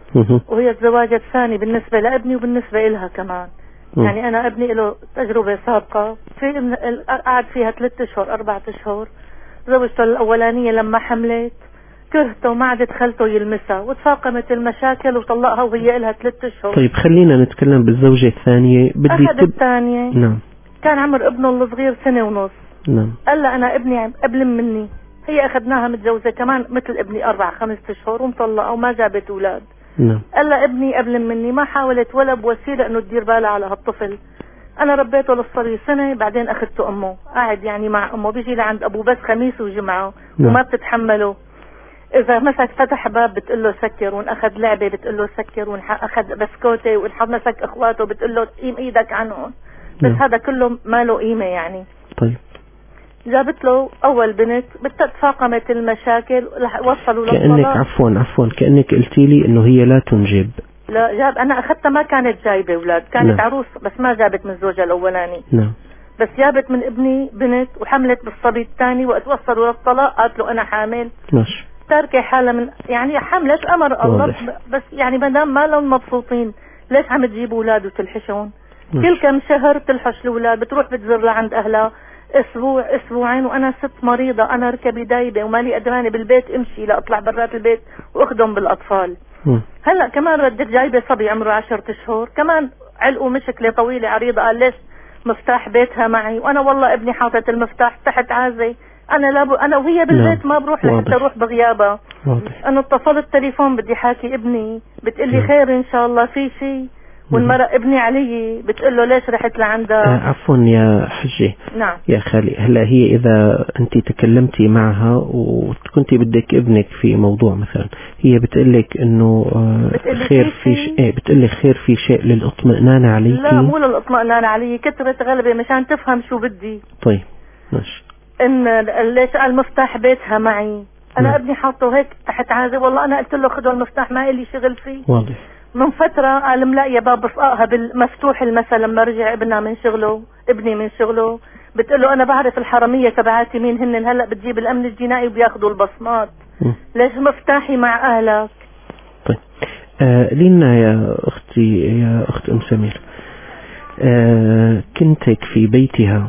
وهي الزواج الثاني بالنسبة لابني وبالنسبة إلها كمان. يعني أنا ابني له تجربة سابقة في قعد فيها 3 أشهر 4 أشهر. زوجته الأولانية لما حملت كرهته وما عاد خلته يلمسها وتفاقمت المشاكل وطلقها وهي لها 3 أشهر. طيب خلينا نتكلم بالزوجة الثانية. بدي الثانية. نعم. كان عمر ابنه الصغير 1 سنة ونص. نعم. قال لها أنا ابني قبل مني. هي أخذناها متجوزة كمان مثل ابني 4-5 أشهر ومطلقة وما جابت أولاد. نعم. قال لها ابني قبل مني، ما حاولت ولا بوسيلة انه تدير بالها على هالطفل. انا ربيته للصبي 1 سنة، بعدين اخذته امه، قاعد يعني مع امه، بيجي لعند ابوه بس خميس وجمعة. نعم. وما بتتحمله. اذا مسك فتح باب بتقول له سكر، وان اخذ لعبة بتقول له سكر، وان اخذ بسكوتة، وان مسك اخواته بتقول له قيم ايدك عنهم. بس نعم. هذا كله ما له قيمة يعني. طيب. جابت له اول بنت، تفاقمت المشاكل، وصلوا كأنك عفوا كأنك قلتي لي انه هي لا تنجب. لا جاب، انا اخذتها ما كانت جايبه اولاد، كانت نعم. عروس بس ما جابت من زوجها الاولاني. نعم. بس جابت من ابني بنت وحملت بالصبي الثاني، وقت وصلوا للطلاق قالت له انا حامل. ماشي. تاركه حالها من يعني حملت امر الله. بس يعني ما دام ما لهم مبسوطين ليش عم تجيبوا اولاد وتلحشون؟ كل كم شهر تلحش الاولاد، بتروح بتزر لعند اهلها اسبوع اسبوعين، وانا ست مريضه، انا ركبي دايبه ومالي قدرانه بالبيت امشي لا اطلع برات البيت واخدم بالاطفال. هلا كمان ردت جايبه صبي عمره 10 أشهر، كمان علقوا مشكله طويله عريضه. قال ليش مفتاح بيتها معي؟ وانا والله ابني حاطط المفتاح تحت عازي، انا انا وهي بالبيت ما بروح لحتى اروح بغيابها. انا اتصلت تليفون بدي حاكي ابني، بتقلي خير ان شاء الله في شيء. والمرأة ابني علي بتقول له ليش رحت لعندها؟ عفوا يا حجة. نعم. يا خالي، هلا هي إذا أنت تكلمتي معها وكنتي بدك ابنك في موضوع مثلا، هي بتقلك إنه خير في شيء، بتقلك خير في شيء للإطمئنان عليك. لا مو للإطمئنان علي، كترت غلبة مشان تفهم شو بدي. طيب ماشي. إن ليش قال مفتاح بيتها معي؟ أنا ابني حاطه هيك تحت عازي، والله أنا قلت له خذوا المفتاح ما إلي شغل فيه. واضح. من فترة قال ملاقية باب بصقاها بالمفتوح المسا لما رجع ابنها من شغله، ابني من شغله، بتقول له أنا بعرف الحرامية تبعاتي مين هن، هلا بتجيب الأمن الجنائي وبياخذوا البصمات. ليش مفتاحي مع أهلك؟ طيب لينا يا أختي، يا أخت أم سمير، كنتك في بيتها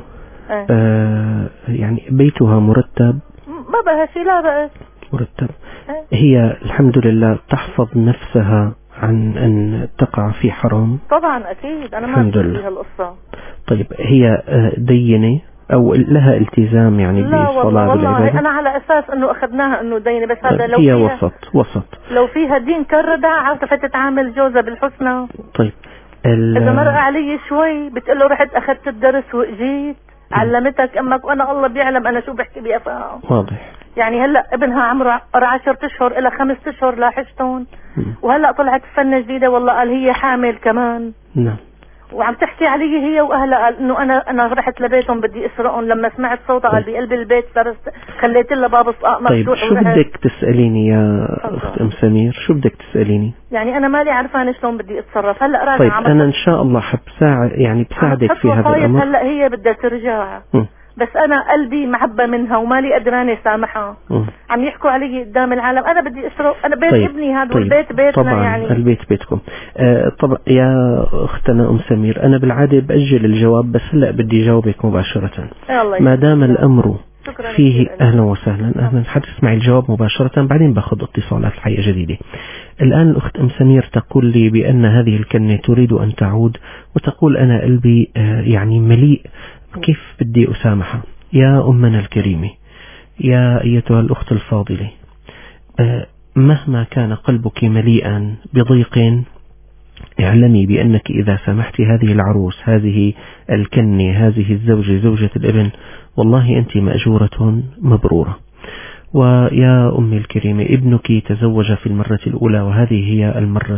يعني بيتها مرتب؟ ما بها شيء، لا بأس مرتب. هي الحمد لله تحفظ نفسها عن أن تقع في حرام؟ طبعا أكيد، أنا ما أدري هالقصة. طيب هي دينة أو لها التزام يعني بالصلاة والله أنا على أساس أنه أخذناها أنه دينة، بس هذا لو هي وسط لو فيها دين كردها عرفت تتعامل جوزها بالحسنى. طيب إذا مرق علي شوي بتقول له رحت أخذت الدرس وإجيت علمتك أمك، وأنا الله بيعلم أنا شو بحكي بأفهم. واضح. يعني هلا ابنها عمره 10 أشهر إلى 5 أشهر لاحشتون، وهلا طلعت فنة جديدة والله قال هي حامل كمان. نعم. وعم تحكي علي هي واهلها، قال انه انا رحت لبيتهم بدي اسرقهم، لما سمعت صوتها قال بقلب البيت خليت لها باب الصقاق مفتوح. طيب شو بدك تساليني يا اخت ام سمير؟ شو بدك تساليني؟ يعني انا مالي عرفانه شلون بدي اتصرف هلا. راجع طيب انا ان شاء الله بساعدك في هذا الامر. هلا هي بدها ترجع بس انا قلبي معبى منها ومالي قدرانه سامحها. عم يحكوا علي قدام العالم، انا بدي اسرق، انا بيت ابني هذا والبيت بيتنا. طبعا يعني البيت بيتكم. طبعا يا اختنا ام سمير، انا بالعاده باجل الجواب بس هلا بدي جاوبك مباشره ما دام الامر فيه. اهلا وسهلا، اهلا. حتسمعي الجواب مباشره بعدين باخذ اتصالات الحقيقه جديده. الان الاخت ام سمير تقول لي بان هذه الكلمه تريد ان تعود، وتقول انا قلبي يعني مليء، كيف بدي أسامحها؟ يا أمنا الكريمة، يا أيتها الأخت الفاضلة، مهما كان قلبك مليئا بضيق، اعلمي بأنك إذا سامحت هذه العروس، هذه الكنة، هذه الزوجة، زوجة الابن، والله أنت مأجورة مبرورة. ويا أمي الكريمة ابنك تزوج في المرة الأولى وهذه هي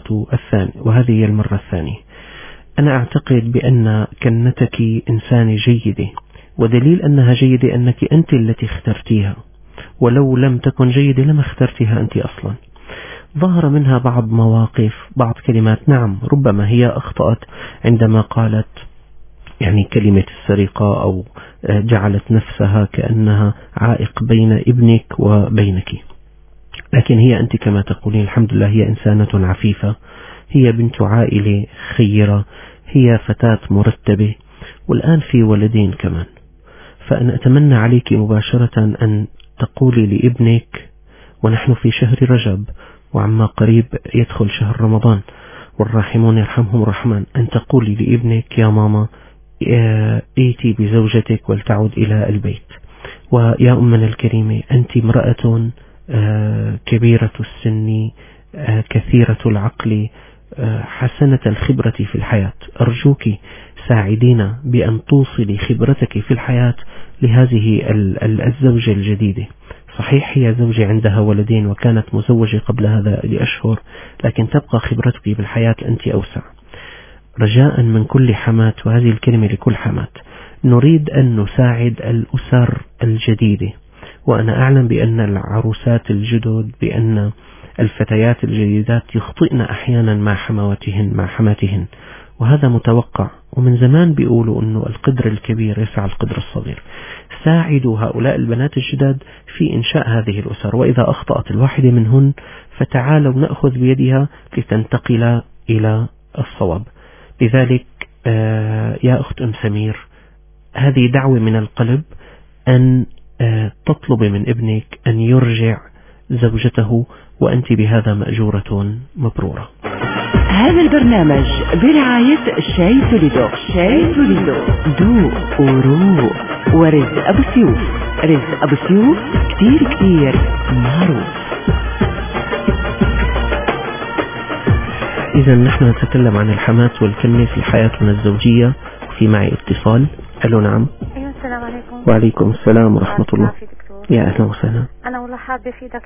المرة الثانية. أنا أعتقد بأن كنتك إنسانة جيدة، ودليل أنها جيدة أنك أنت التي اخترتيها، ولو لم تكن جيدة لما اخترتها أنت أصلا. ظهر منها بعض مواقف، بعض كلمات، نعم ربما هي أخطأت عندما قالت يعني كلمة السرقة أو جعلت نفسها كأنها عائق بين ابنك وبينك، لكن هي أنت كما تقولين الحمد لله هي إنسانة عفيفة، هي بنت عائلة خيرة، هي فتاة مرتبة، والآن في ولدين كمان. فأنا أتمنى عليك مباشرة أن تقولي لابنك، ونحن في شهر رجب وعما قريب يدخل شهر رمضان والراحمون يرحمهم الرحمن، أن تقولي لابنك يا ماما ائتي بزوجتك ولتعود إلى البيت. ويا أمنا الكريمة أنت امرأة كبيرة السن، كثيرة العقل، حسنة الخبرة في الحياة، أرجوك ساعدينا بأن توصلي خبرتك في الحياة لهذه الزوجة الجديدة. صحيح هي زوجة عندها ولدين وكانت مزوجة قبل هذا لأشهر، لكن تبقى خبرتك بالحياة أنت أوسع. رجاء من كل حمات، وهذه الكلمة لكل حمات، نريد أن نساعد الأسر الجديدة، وأنا أعلم بأن العروسات الجدد، بأن الفتيات الجديدات يخطئن أحيانا مع حماتهن، وهذا متوقع، ومن زمان بيقولوا أنه القدر الكبير يسعى القدر الصغير. ساعدوا هؤلاء البنات الجداد في إنشاء هذه الأسر، وإذا أخطأت الواحدة منهن فتعالوا نأخذ بيدها لتنتقل إلى الصواب. لذلك يا أخت أم سمير، هذه دعوة من القلب أن تطلب من ابنك أن يرجع زوجته، وأنت بهذا مأجورة مبرورة. هذا البرنامج برعاية شاي توليدو. شاي توليدو ذوق وروق، ورزق أبو سيوف. رزق أبو سيوف كتير معروف. إذا نحن نتكلم عن الحمات والكلمة في حياتنا الزوجية، وفي معي اتصال. ألو نعم. أيوة السلام عليكم. وعليكم السلام ورحمة الله. يا أهلا وسهلا. أنا والله حابة أفيدك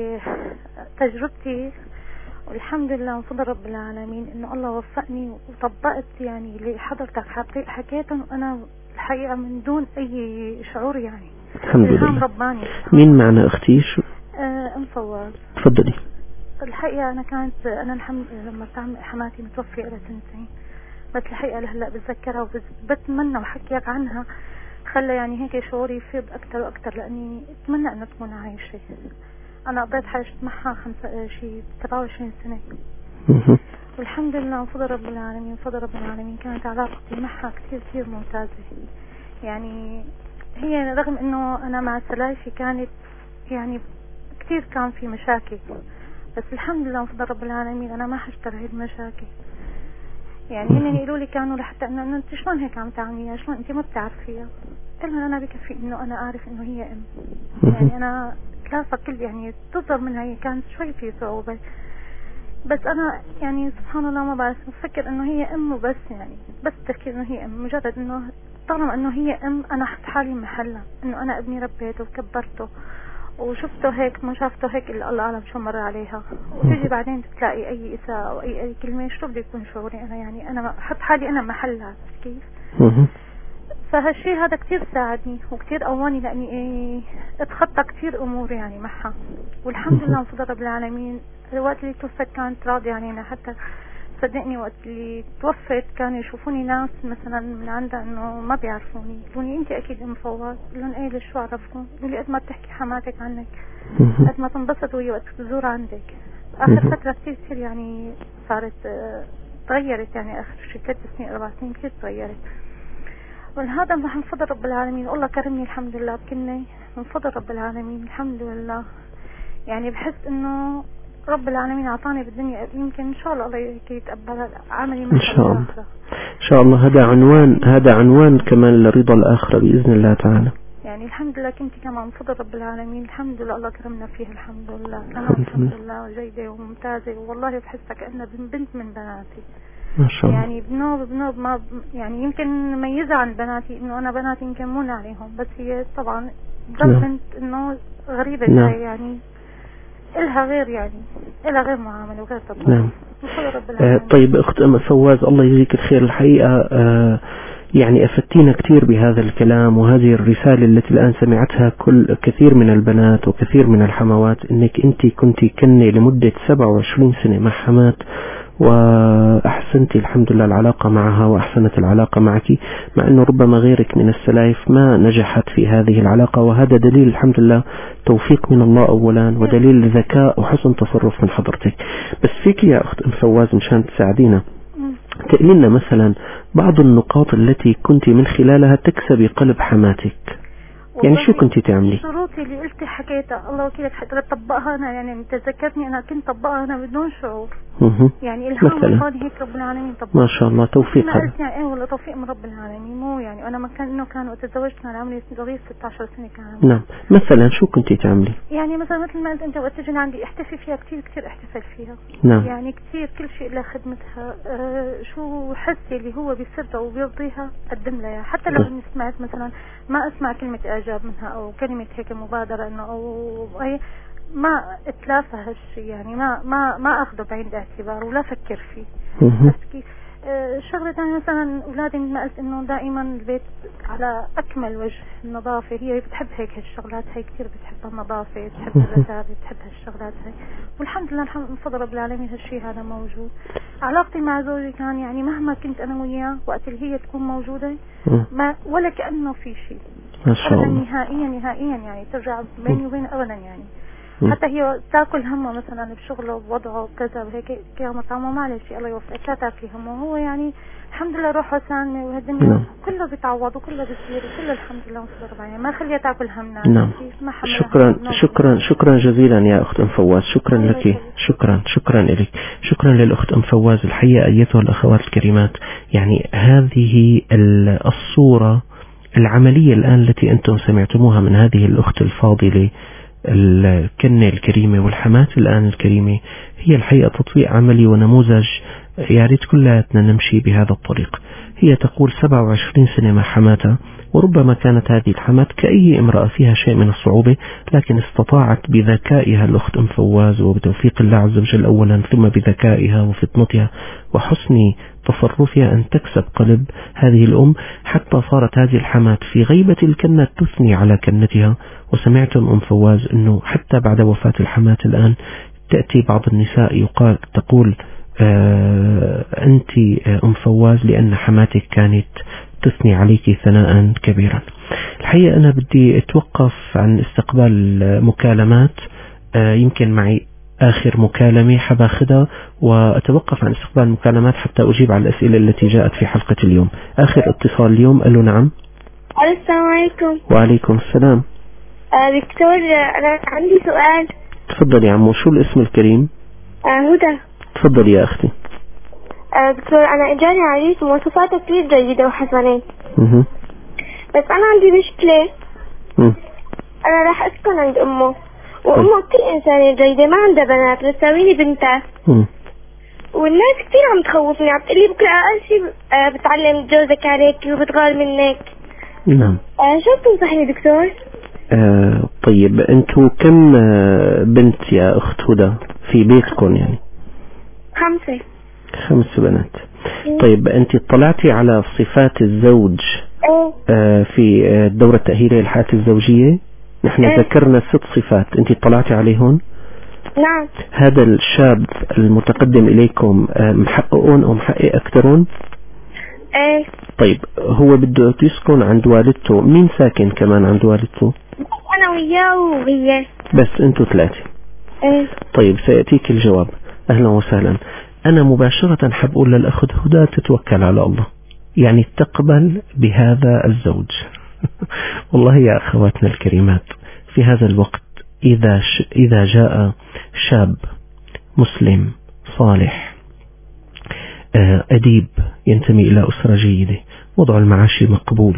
بتجربتي، والحمد لله من فضل رب العالمين إنه الله وفقني وطبقت يعني اللي حضرتك حكيتهم، وأنا الحقيقة من دون أي شعور يعني. الحمد لله. رباني. مين معنا أختي؟ شو؟ أم فواز. تفضلي. الحقيقة أنا الحمد لله لما حماتي متوفية إلى 2 سنين، بس الحقيقة لهلا بتذكرها وبتمنى وحكيك عنها، خلى يعني هيك شعوري يفيض أكتر وأكتر، لأني أتمنى أن تكون عايشة. أنا قضيت حياتي معها 27 سنة، والحمد لله من فضل رب العالمين كانت علاقتي معها كتير ممتازة. يعني هي رغم أنه أنا مع سلايفي كانت يعني كتير كان في مشاكل، بس الحمد لله من فضل رب العالمين أنا ما حشتر هاي المشاكل. يعني هن يقولوا لي كانوا لحتى انه انت شلون هيك عم تعمليها، شلون انت ما بتعرفيها. قلت لهم انا بكفي انه انا اعرف انه هي ام. يعني انا ثلاثة كل يعني تظهر منها هي كانت شوي في صعوبة، بس انا يعني سبحان الله ما بعرف بفكر انه هي ام وبس، يعني بس تفكير انه هي ام، مجرد انه طالما انه هي ام انا حط حالي محلها، انه انا ابني ربيته وكبرته وشفته هيك ما شافته هيك الا الله اعلم شو مر عليها، وتيجي بعدين تلاقي اي اساءة او اي كلمه، شو بده يكون شعوري انا؟ يعني انا احط حالي انا محلها كيف. فهالشيء هذا كتير ساعدني وكتير قواني، لاني اتخطى كتير امور يعني معها، والحمد لله بفضل رب العالمين. الوقت اللي توفت كانت راضيه علينا، حتى صدقني وقت اللي توفت كانوا يشوفوني ناس مثلا من عندها انه ما بيعرفوني، يقولوا لي انت اكيد ام فواز، قول لهم ايه ليش شو عرفكم؟ يقولوا لي قد ما بتحكي حماتك عنك، قد ما تنبسط وهي وقت تزور عندك. اخر فتره كثير يعني صارت تغيرت، يعني اخر شي 3 سنين 4 سنين كثير تغيرت، وهذا من فضل رب العالمين. والله كرمني الحمد لله بكني من فضل رب العالمين الحمد لله. يعني بحس انه رب العالمين أعطاني بالدنيا، يمكن إن شاء الله يتقبل عملي إن شاء الله. إن شاء الله هذا عنوان كمان لرضا الآخرة بإذن الله تعالى. يعني الحمد لله كنت كمان بفضل رب العالمين الحمد لله الله كرمنا فيه الحمد لله. الحمد لله جيدة وممتازة، والله بحسها كأنها بنت من بناتي ما شاء الله. يعني بنوب ما يعني يمكن مميزة عن بناتي، إنه أنا بناتي يمكن مون عليهم، بس هي طبعا بنت إنه غريبة نعم. يعني إلها غير يعني إلها غير معاملة وغير تطبيق. نعم. رب طيب أخت أم فواز، الله يجزيك الخير. الحقيقة يعني أفدتينا كثير بهذا الكلام وهذه الرسالة التي الآن سمعتها كثير من البنات وكثير من الحموات، أنك أنت كنت كنة لمدة 27 سنة مع حمات، وأحسنتي الحمد لله العلاقة معها وأحسنت العلاقة معك، مع أنه ربما غيرك من السلايف ما نجحت في هذه العلاقة، وهذا دليل الحمد لله توفيق من الله أولا، ودليل ذكاء وحسن تصرف من حضرتك. بس فيك يا أخت أم فواز مشان تساعدينا تقلنا مثلا بعض النقاط التي كنت من خلالها تكسبي قلب حماتك، يعني شو كنتي تعملي؟ شروطي اللي قلتي حكيتها الله وكيلك حتى طبقها انا، يعني تذكرتني انا كنت طبقها انا بدون شعور. يعني الهام الله هيك رب العالمين طبقها. ما شاء الله توفيق هذا. يعني ايه والله توفيق من رب العالمين، مو يعني انا ما كان انه كان وقت تزوجت كان عمري صغير 16 سنه كان. نعم. مثلا شو كنتي تعملي؟ يعني مثلا مثل ما قلت انت وقت تجي عندي احتفي فيها كثير احتفل فيها. نعم. يعني كثير كل شيء لها خدمتها. شو حسي اللي هو بيسرها وبيرضيها قدم لها، حتى لو اني سمعت مثلا ما اسمع كلمه اعجاب منها او كلمه هيك مبادره انه او اي ما اتلافى هالشيء، يعني ما اخذه بعين الاعتبار ولا افكر فيه. بس شغله ثانيه مثلا اولادي نقلت انه دائما البيت على اكمل وجه النظافه، هي بتحب هيك هالشغلات، هي كثير بتحب النظافه، بتحب الرتابه، بتحب هالشغلات هي، والحمد لله الحمد بفضل رب العالمين هالشيء هذا موجود. علاقتي مع زوجي كان يعني مهما كنت انا وياه وقت اللي هي تكون موجوده ما ولا كانه في شيء ما شاء الله نهائيا يعني ترجع بيني وبين ابدا يعني. حتى هي تاكل همه مثلا بشغله ووضعه وكذا وهيك كلمه طعمه معلش الله يوفقك لا تاكلي همه، هو يعني الحمد لله روحه سالمه وهالدنيا كله بيتعوض وكله بيصير وكله الحمد لله مصبر يعني ما خليها تاكل همنا. نعم. شكرا جزيلا يا اخت ام فواز، شكرا لك، شكرا لك، شكرا للاخت ام فواز. الحقيقه ايتها الاخوات الكريمات، يعني هذه الصوره العمليه الان التي انتم سمعتموها من هذه الاخت الفاضله الكنة الكريمة والحماة الآن الكريمة، هي الحقيقة تطبيق عملي ونموذج يا ريت كلاتنا نمشي بهذا الطريق. هي تقول 27 سنة مع حماتها، وربما كانت هذه الحماة كأي امرأة فيها شيء من الصعوبة، لكن استطاعت بذكائها الأخت أم فواز وبتوفيق الله عز وجل أولا، ثم بذكائها وفطنتها وحسن تصرفها أن تكسب قلب هذه الأم، حتى صارت هذه الحماة في غيبة الكنة تثني على كنتها. وسمعتم أم فواز أنه حتى بعد وفاة الحماة الآن تأتي بعض النساء تقول أنت أم فواز لأن حماتك كانت تثني عليك ثناء كبيرا. الحقيقة أنا بدي أتوقف عن استقبال مكالمات، يمكن معي آخر مكالمة حباخدها وأتوقف عن استقبال المكالمات حتى أجيب على الأسئلة التي جاءت في حلقة اليوم. آخر اتصال اليوم. ألو نعم. السلام عليكم. وعليكم السلام. دكتور أنا عندي سؤال. تفضل يا عمو، شو الاسم الكريم؟ هدى. تفضل يا أختي. دكتور أنا إجاني عريس مواصفاته كتير جيدة وحسنة. بس أنا عندي مشكلة. أنا راح أسكن عند أمه، وأمه كتير إنسانة جيدة ما عندها بنات بتساويني بنتها. والناس كتير عم تخوفني، عم تقلي بكرة أقل شيء بتعلم جوزك عليك وبتغار منك. نعم. شو بتنصحني دكتور؟ طيب أنتوا كم بنت يا أخت هدى في بيتكم يعني؟ 5 بنات. طيب أنت اطلعتي على صفات الزوج في الدورة التأهيلية للحياة الزوجية؟ نحن ذكرنا 6 صفات، أنت اطلعتي عليهن؟ نعم. هذا الشاب المتقدم إليكم محققون أو محقق أكثرون؟ طيب هو بده يسكن عند والدته، مين ساكن كمان عند والدته؟ أنا وياه وهي. بس أنتوا 3. طيب سيأتيك الجواب. أهلا وسهلا. أنا مباشرة حاب أقول للأخت هدى تتوكل على الله، يعني تقبل بهذا الزوج. والله يا أخواتنا الكريمات في هذا الوقت إذا جاء شاب مسلم صالح أديب ينتمي إلى أسرة جيدة، وضع المعاشي مقبول،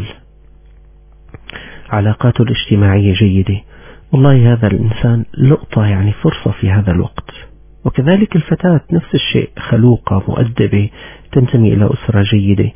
علاقاته الاجتماعية جيدة، والله هذا الإنسان لقطة يعني فرصة في هذا الوقت. وكذلك الفتاة نفس الشيء، خلوقة مؤدبة تنتمي إلى أسرة جيدة.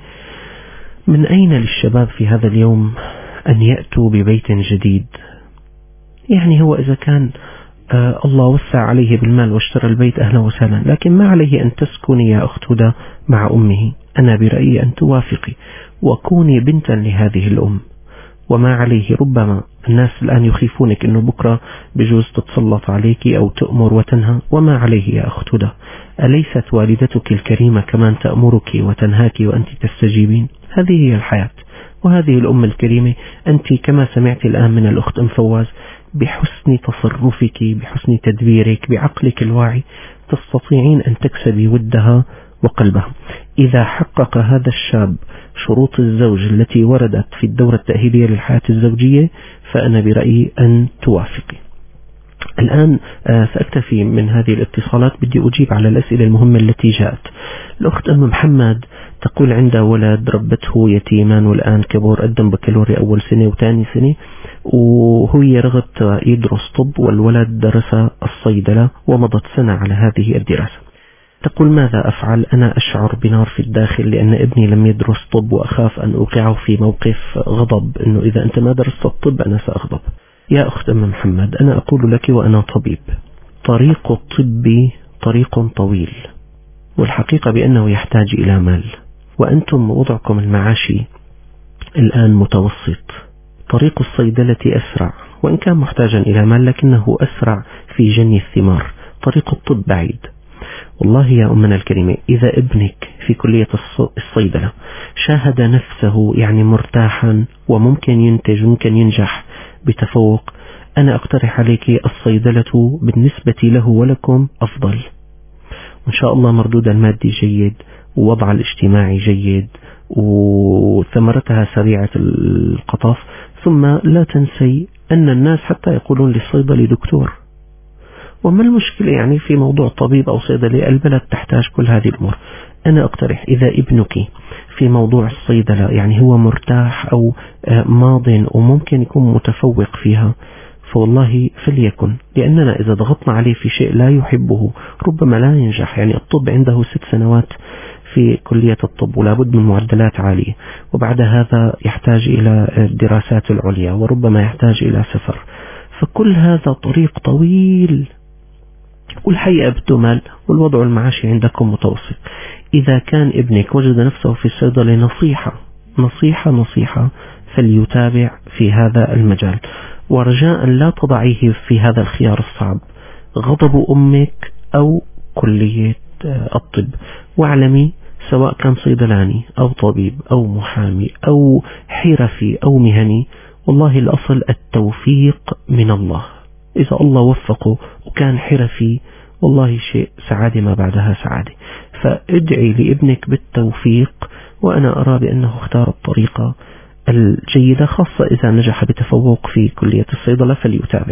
من أين للشباب في هذا اليوم أن يأتوا ببيت جديد يعني هو إذا كان الله وسع عليه بالمال واشترى البيت أهلا وسهلا، لكن ما عليه أن تسكني يا أخت هدى مع أمه. أنا برأيي أن توافقي وكوني بنتا لهذه الأم، وما عليه. ربما الناس الآن يخيفونك أنه بكرة بجوز تتسلط عليك أو تأمر وتنهى، وما عليه يا أخت هدى. أليست والدتك الكريمة كمان تأمرك وتنهاك وأنت تستجيبين؟ هذه هي الحياة، وهذه الأم الكريمة. أنت كما سمعت الآن من الأخت أم فواز، بحسن تصرفك، بحسن تدبيرك، بعقلك الواعي، تستطيعين أن تكسبي ودها وقلبها. إذا حقق هذا الشاب شروط الزوج التي وردت في الدورة التأهيلية للحياة الزوجية، فأنا برأيي أن توافقي. الآن سأكتفي من هذه الاتصالات، بدي أجيب على الأسئلة المهمة التي جاءت. الأخت أم محمد تقول عندها ولد ربته يتيمان والآن كبر، قدم بكالوريا أول سنة وثاني سنة، وهو رغب يدرس طب، والولد درس الصيدلة ومضت سنة على هذه الدراسة. تقول ماذا أفعل؟ أنا أشعر بنار في الداخل لأن ابني لم يدرس طب، وأخاف أن أوقعه في موقف غضب، أنه إذا أنت ما درست الطب أنا سأغضب. يا أخت أم محمد، أنا أقول لك وأنا طبيب، طريق الطب طريق طويل، والحقيقة بأنه يحتاج إلى مال، وأنتم وضعكم المعاشي الآن متوسط. طريق الصيدلة أسرع، وإن كان محتاجا إلى مال لكنه أسرع في جني الثمار. طريق الطب بعيد. والله يا أمنا الكريمة، إذا ابنك في كلية الصيدلة شاهد نفسه يعني مرتاحا وممكن ينتج وممكن ينجح بتفوق، أنا أقترح عليك الصيدلة بالنسبة له ولكم أفضل، وإن شاء الله مردود المادي جيد، ووضع الاجتماعي جيد، وثمرتها سريعة القطاف. ثم لا تنسي أن الناس حتى يقولون للصيدلي دكتور، وما المشكلة يعني في موضوع طبيب أو صيدلي؟ البلد تحتاج كل هذه الأمور. أنا أقترح إذا ابنك في موضوع الصيدلة يعني هو مرتاح أو ماض وممكن يكون متفوق فيها، فوالله فليكن، لأننا إذا ضغطنا عليه في شيء لا يحبه ربما لا ينجح. يعني الطب عنده 6 سنوات في كلية الطب ولا بد من معدلات عالية، وبعد هذا يحتاج إلى الدراسات العليا وربما يحتاج إلى سفر، فكل هذا طريق طويل، والحقيقة بده مال، والوضع المعاشي عندكم متوسط. إذا كان ابنك وجد نفسه في الصيدلة، نصيحة فليتابع في هذا المجال، ورجاء لا تضعيه في هذا الخيار الصعب، غضب أمك أو كلية الطب. واعلمي سواء كان صيدلاني أو طبيب أو محامي أو حرفي أو مهني، والله الأصل التوفيق من الله. إذا الله وفقه وكان حرفي، والله شيء سعادة ما بعدها سعادة. فادعي لابنك بالتوفيق، وأنا أرى بأنه اختار الطريقة الجيدة، خاصة إذا نجح بتفوق في كلية الصيدلة فليتابع.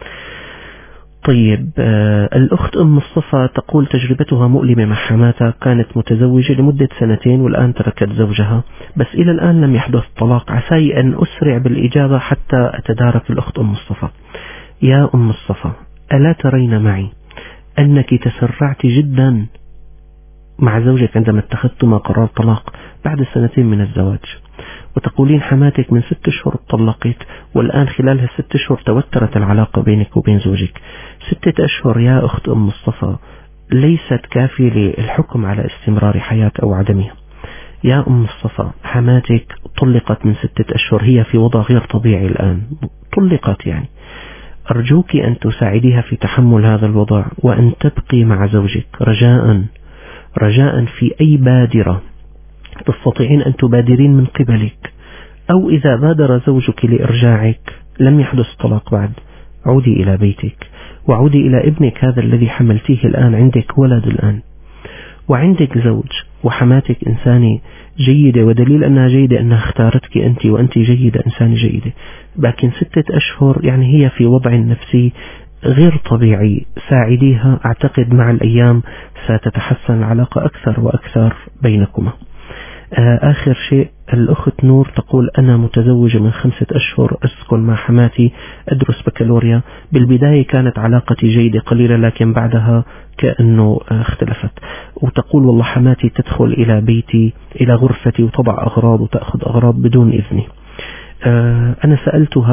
طيب، الأخت أم مصطفى تقول تجربتها مؤلمة مع حماتها، كانت متزوجة لمدة 2 والآن تركت زوجها، بس إلى الآن لم يحدث طلاق. عساي أن أسرع بالإجابة حتى أتدارك الأخت أم مصطفى. يا أم مصطفى، ألا ترين معي أنك تسرعت جدا مع زوجك عندما اتخذتما قرار طلاق بعد 2 من الزواج، وتقولين حماتك من 6 أشهر اتطلقت، والآن خلال ال6 أشهر توترت العلاقة بينك وبين زوجك. 6 أشهر يا أخت أم مصطفى ليست كافية للحكم على استمرار حياة أو عدمها. يا أم مصطفى، حماتك طلقت من 6 أشهر، هي في وضع غير طبيعي الآن، طلقت يعني. أرجوك أن تساعديها في تحمل هذا الوضع، وأن تبقي مع زوجك رجاء في أي بادرة تستطيعين أن تبادرين من قبلك، أو إذا بادر زوجك لإرجاعك لم يحدث طلاق بعد، عودي إلى بيتك وعودي إلى ابنك هذا الذي حملتيه الآن. عندك ولد الآن وعندك زوج، وحماتك إنسانة جيدة، ودليل أنها جيدة أنها اختارتك أنت، وأنت جيدة، إنسانة جيدة. لكن 6 أشهر يعني هي في وضع نفسي غير طبيعي، ساعديها، أعتقد مع الأيام ستتحسن العلاقة أكثر وأكثر بينكما. آخر شيء، الأخت نور تقول أنا متزوجة من 5 أشهر، أسكن مع حماتي، أدرس بكالوريا. بالبداية كانت علاقتي جيدة قليلة، لكن بعدها كأنه اختلفت. وتقول والله حماتي تدخل إلى بيتي، إلى غرفتي، وتضع أغراض وتأخذ أغراض بدون إذني. أنا سألتها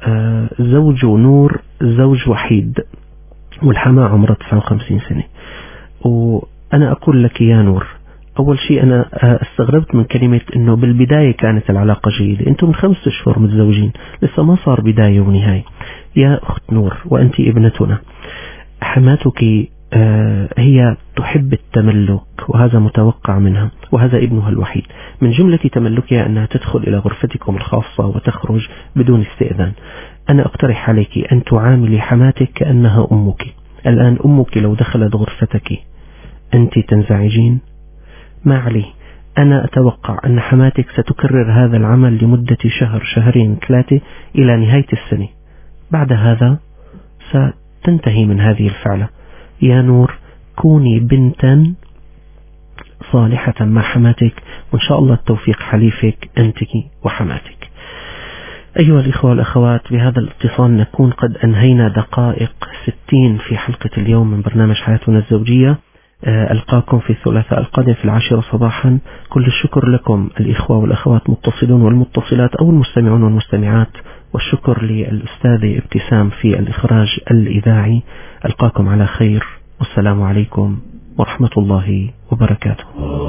زوجه نور زوج وحيد، والحماة عمرها 59 سنة. وأنا أقول لك يا نور، أول شيء أنا استغربت من كلمة أنه بالبداية كانت العلاقة جيدة. أنتم من 5 أشهر متزوجين، لسه ما صار بداية ونهاية. يا أخت نور وأنت ابنتنا، حماتك هي تحب التملك، وهذا متوقع منها، وهذا ابنها الوحيد. من جملة تملكها أنها تدخل إلى غرفتكم الخاصة وتخرج بدون استئذان. أنا أقترح عليك أن تعاملي حماتك كأنها أمك. الآن أمك لو دخلت غرفتك أنت تنزعجين؟ ما عليه. أنا أتوقع أن حماتك ستكرر هذا العمل لمدة شهر، شهرين، 3 إلى نهاية السنة. بعد هذا ستنتهي من هذه الفعلة. يا نور، كوني بنتا صالحة مع حماتك، وإن شاء الله التوفيق حليفك أنت وحماتك. أيها الإخوة والأخوات، بهذا الاتصال نكون قد أنهينا دقائق 60 في حلقة اليوم من برنامج حياتنا الزوجية. ألقاكم في الثلاثاء القادم في 10 صباحا. كل الشكر لكم الإخوة والأخوات متصلون والمتصلات أو المستمعون والمستمعات، والشكر للأستاذة ابتسام في الإخراج الإذاعي. ألقاكم على خير، والسلام عليكم ورحمة الله وبركاته.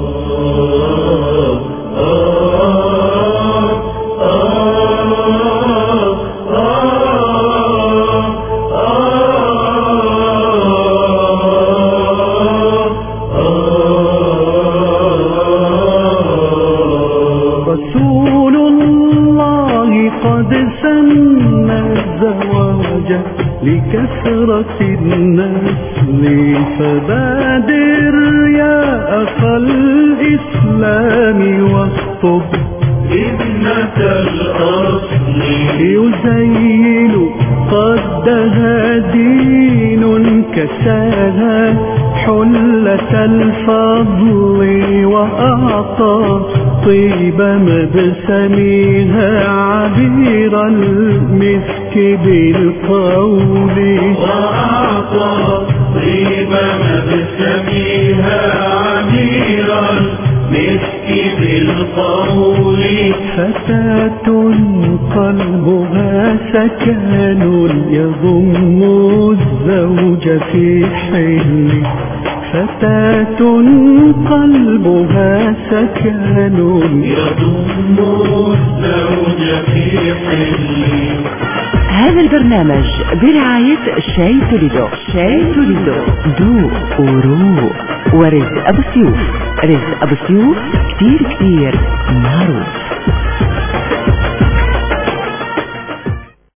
رسول الله قد سن الزواج لكثرة النسل، فبادر يا أخا الإسلام واخطب ابنة الأصل، يزين قدها دين كساها حلة الفضل، وأعطى طيب مبسمها عبير المسك بالقول، وأعطى طيب مبسمها عبير المسك بالقول. فتاة قلبها سكن يضم الزوج في حل، فتاة قلبها سكن يضم الزوج في حل. هذا البرنامج برعاية شاي توليدو. شاي توليدو ذوق وروق. ورزق أبو سيوف. رزق أبو سيوف كتير معروف.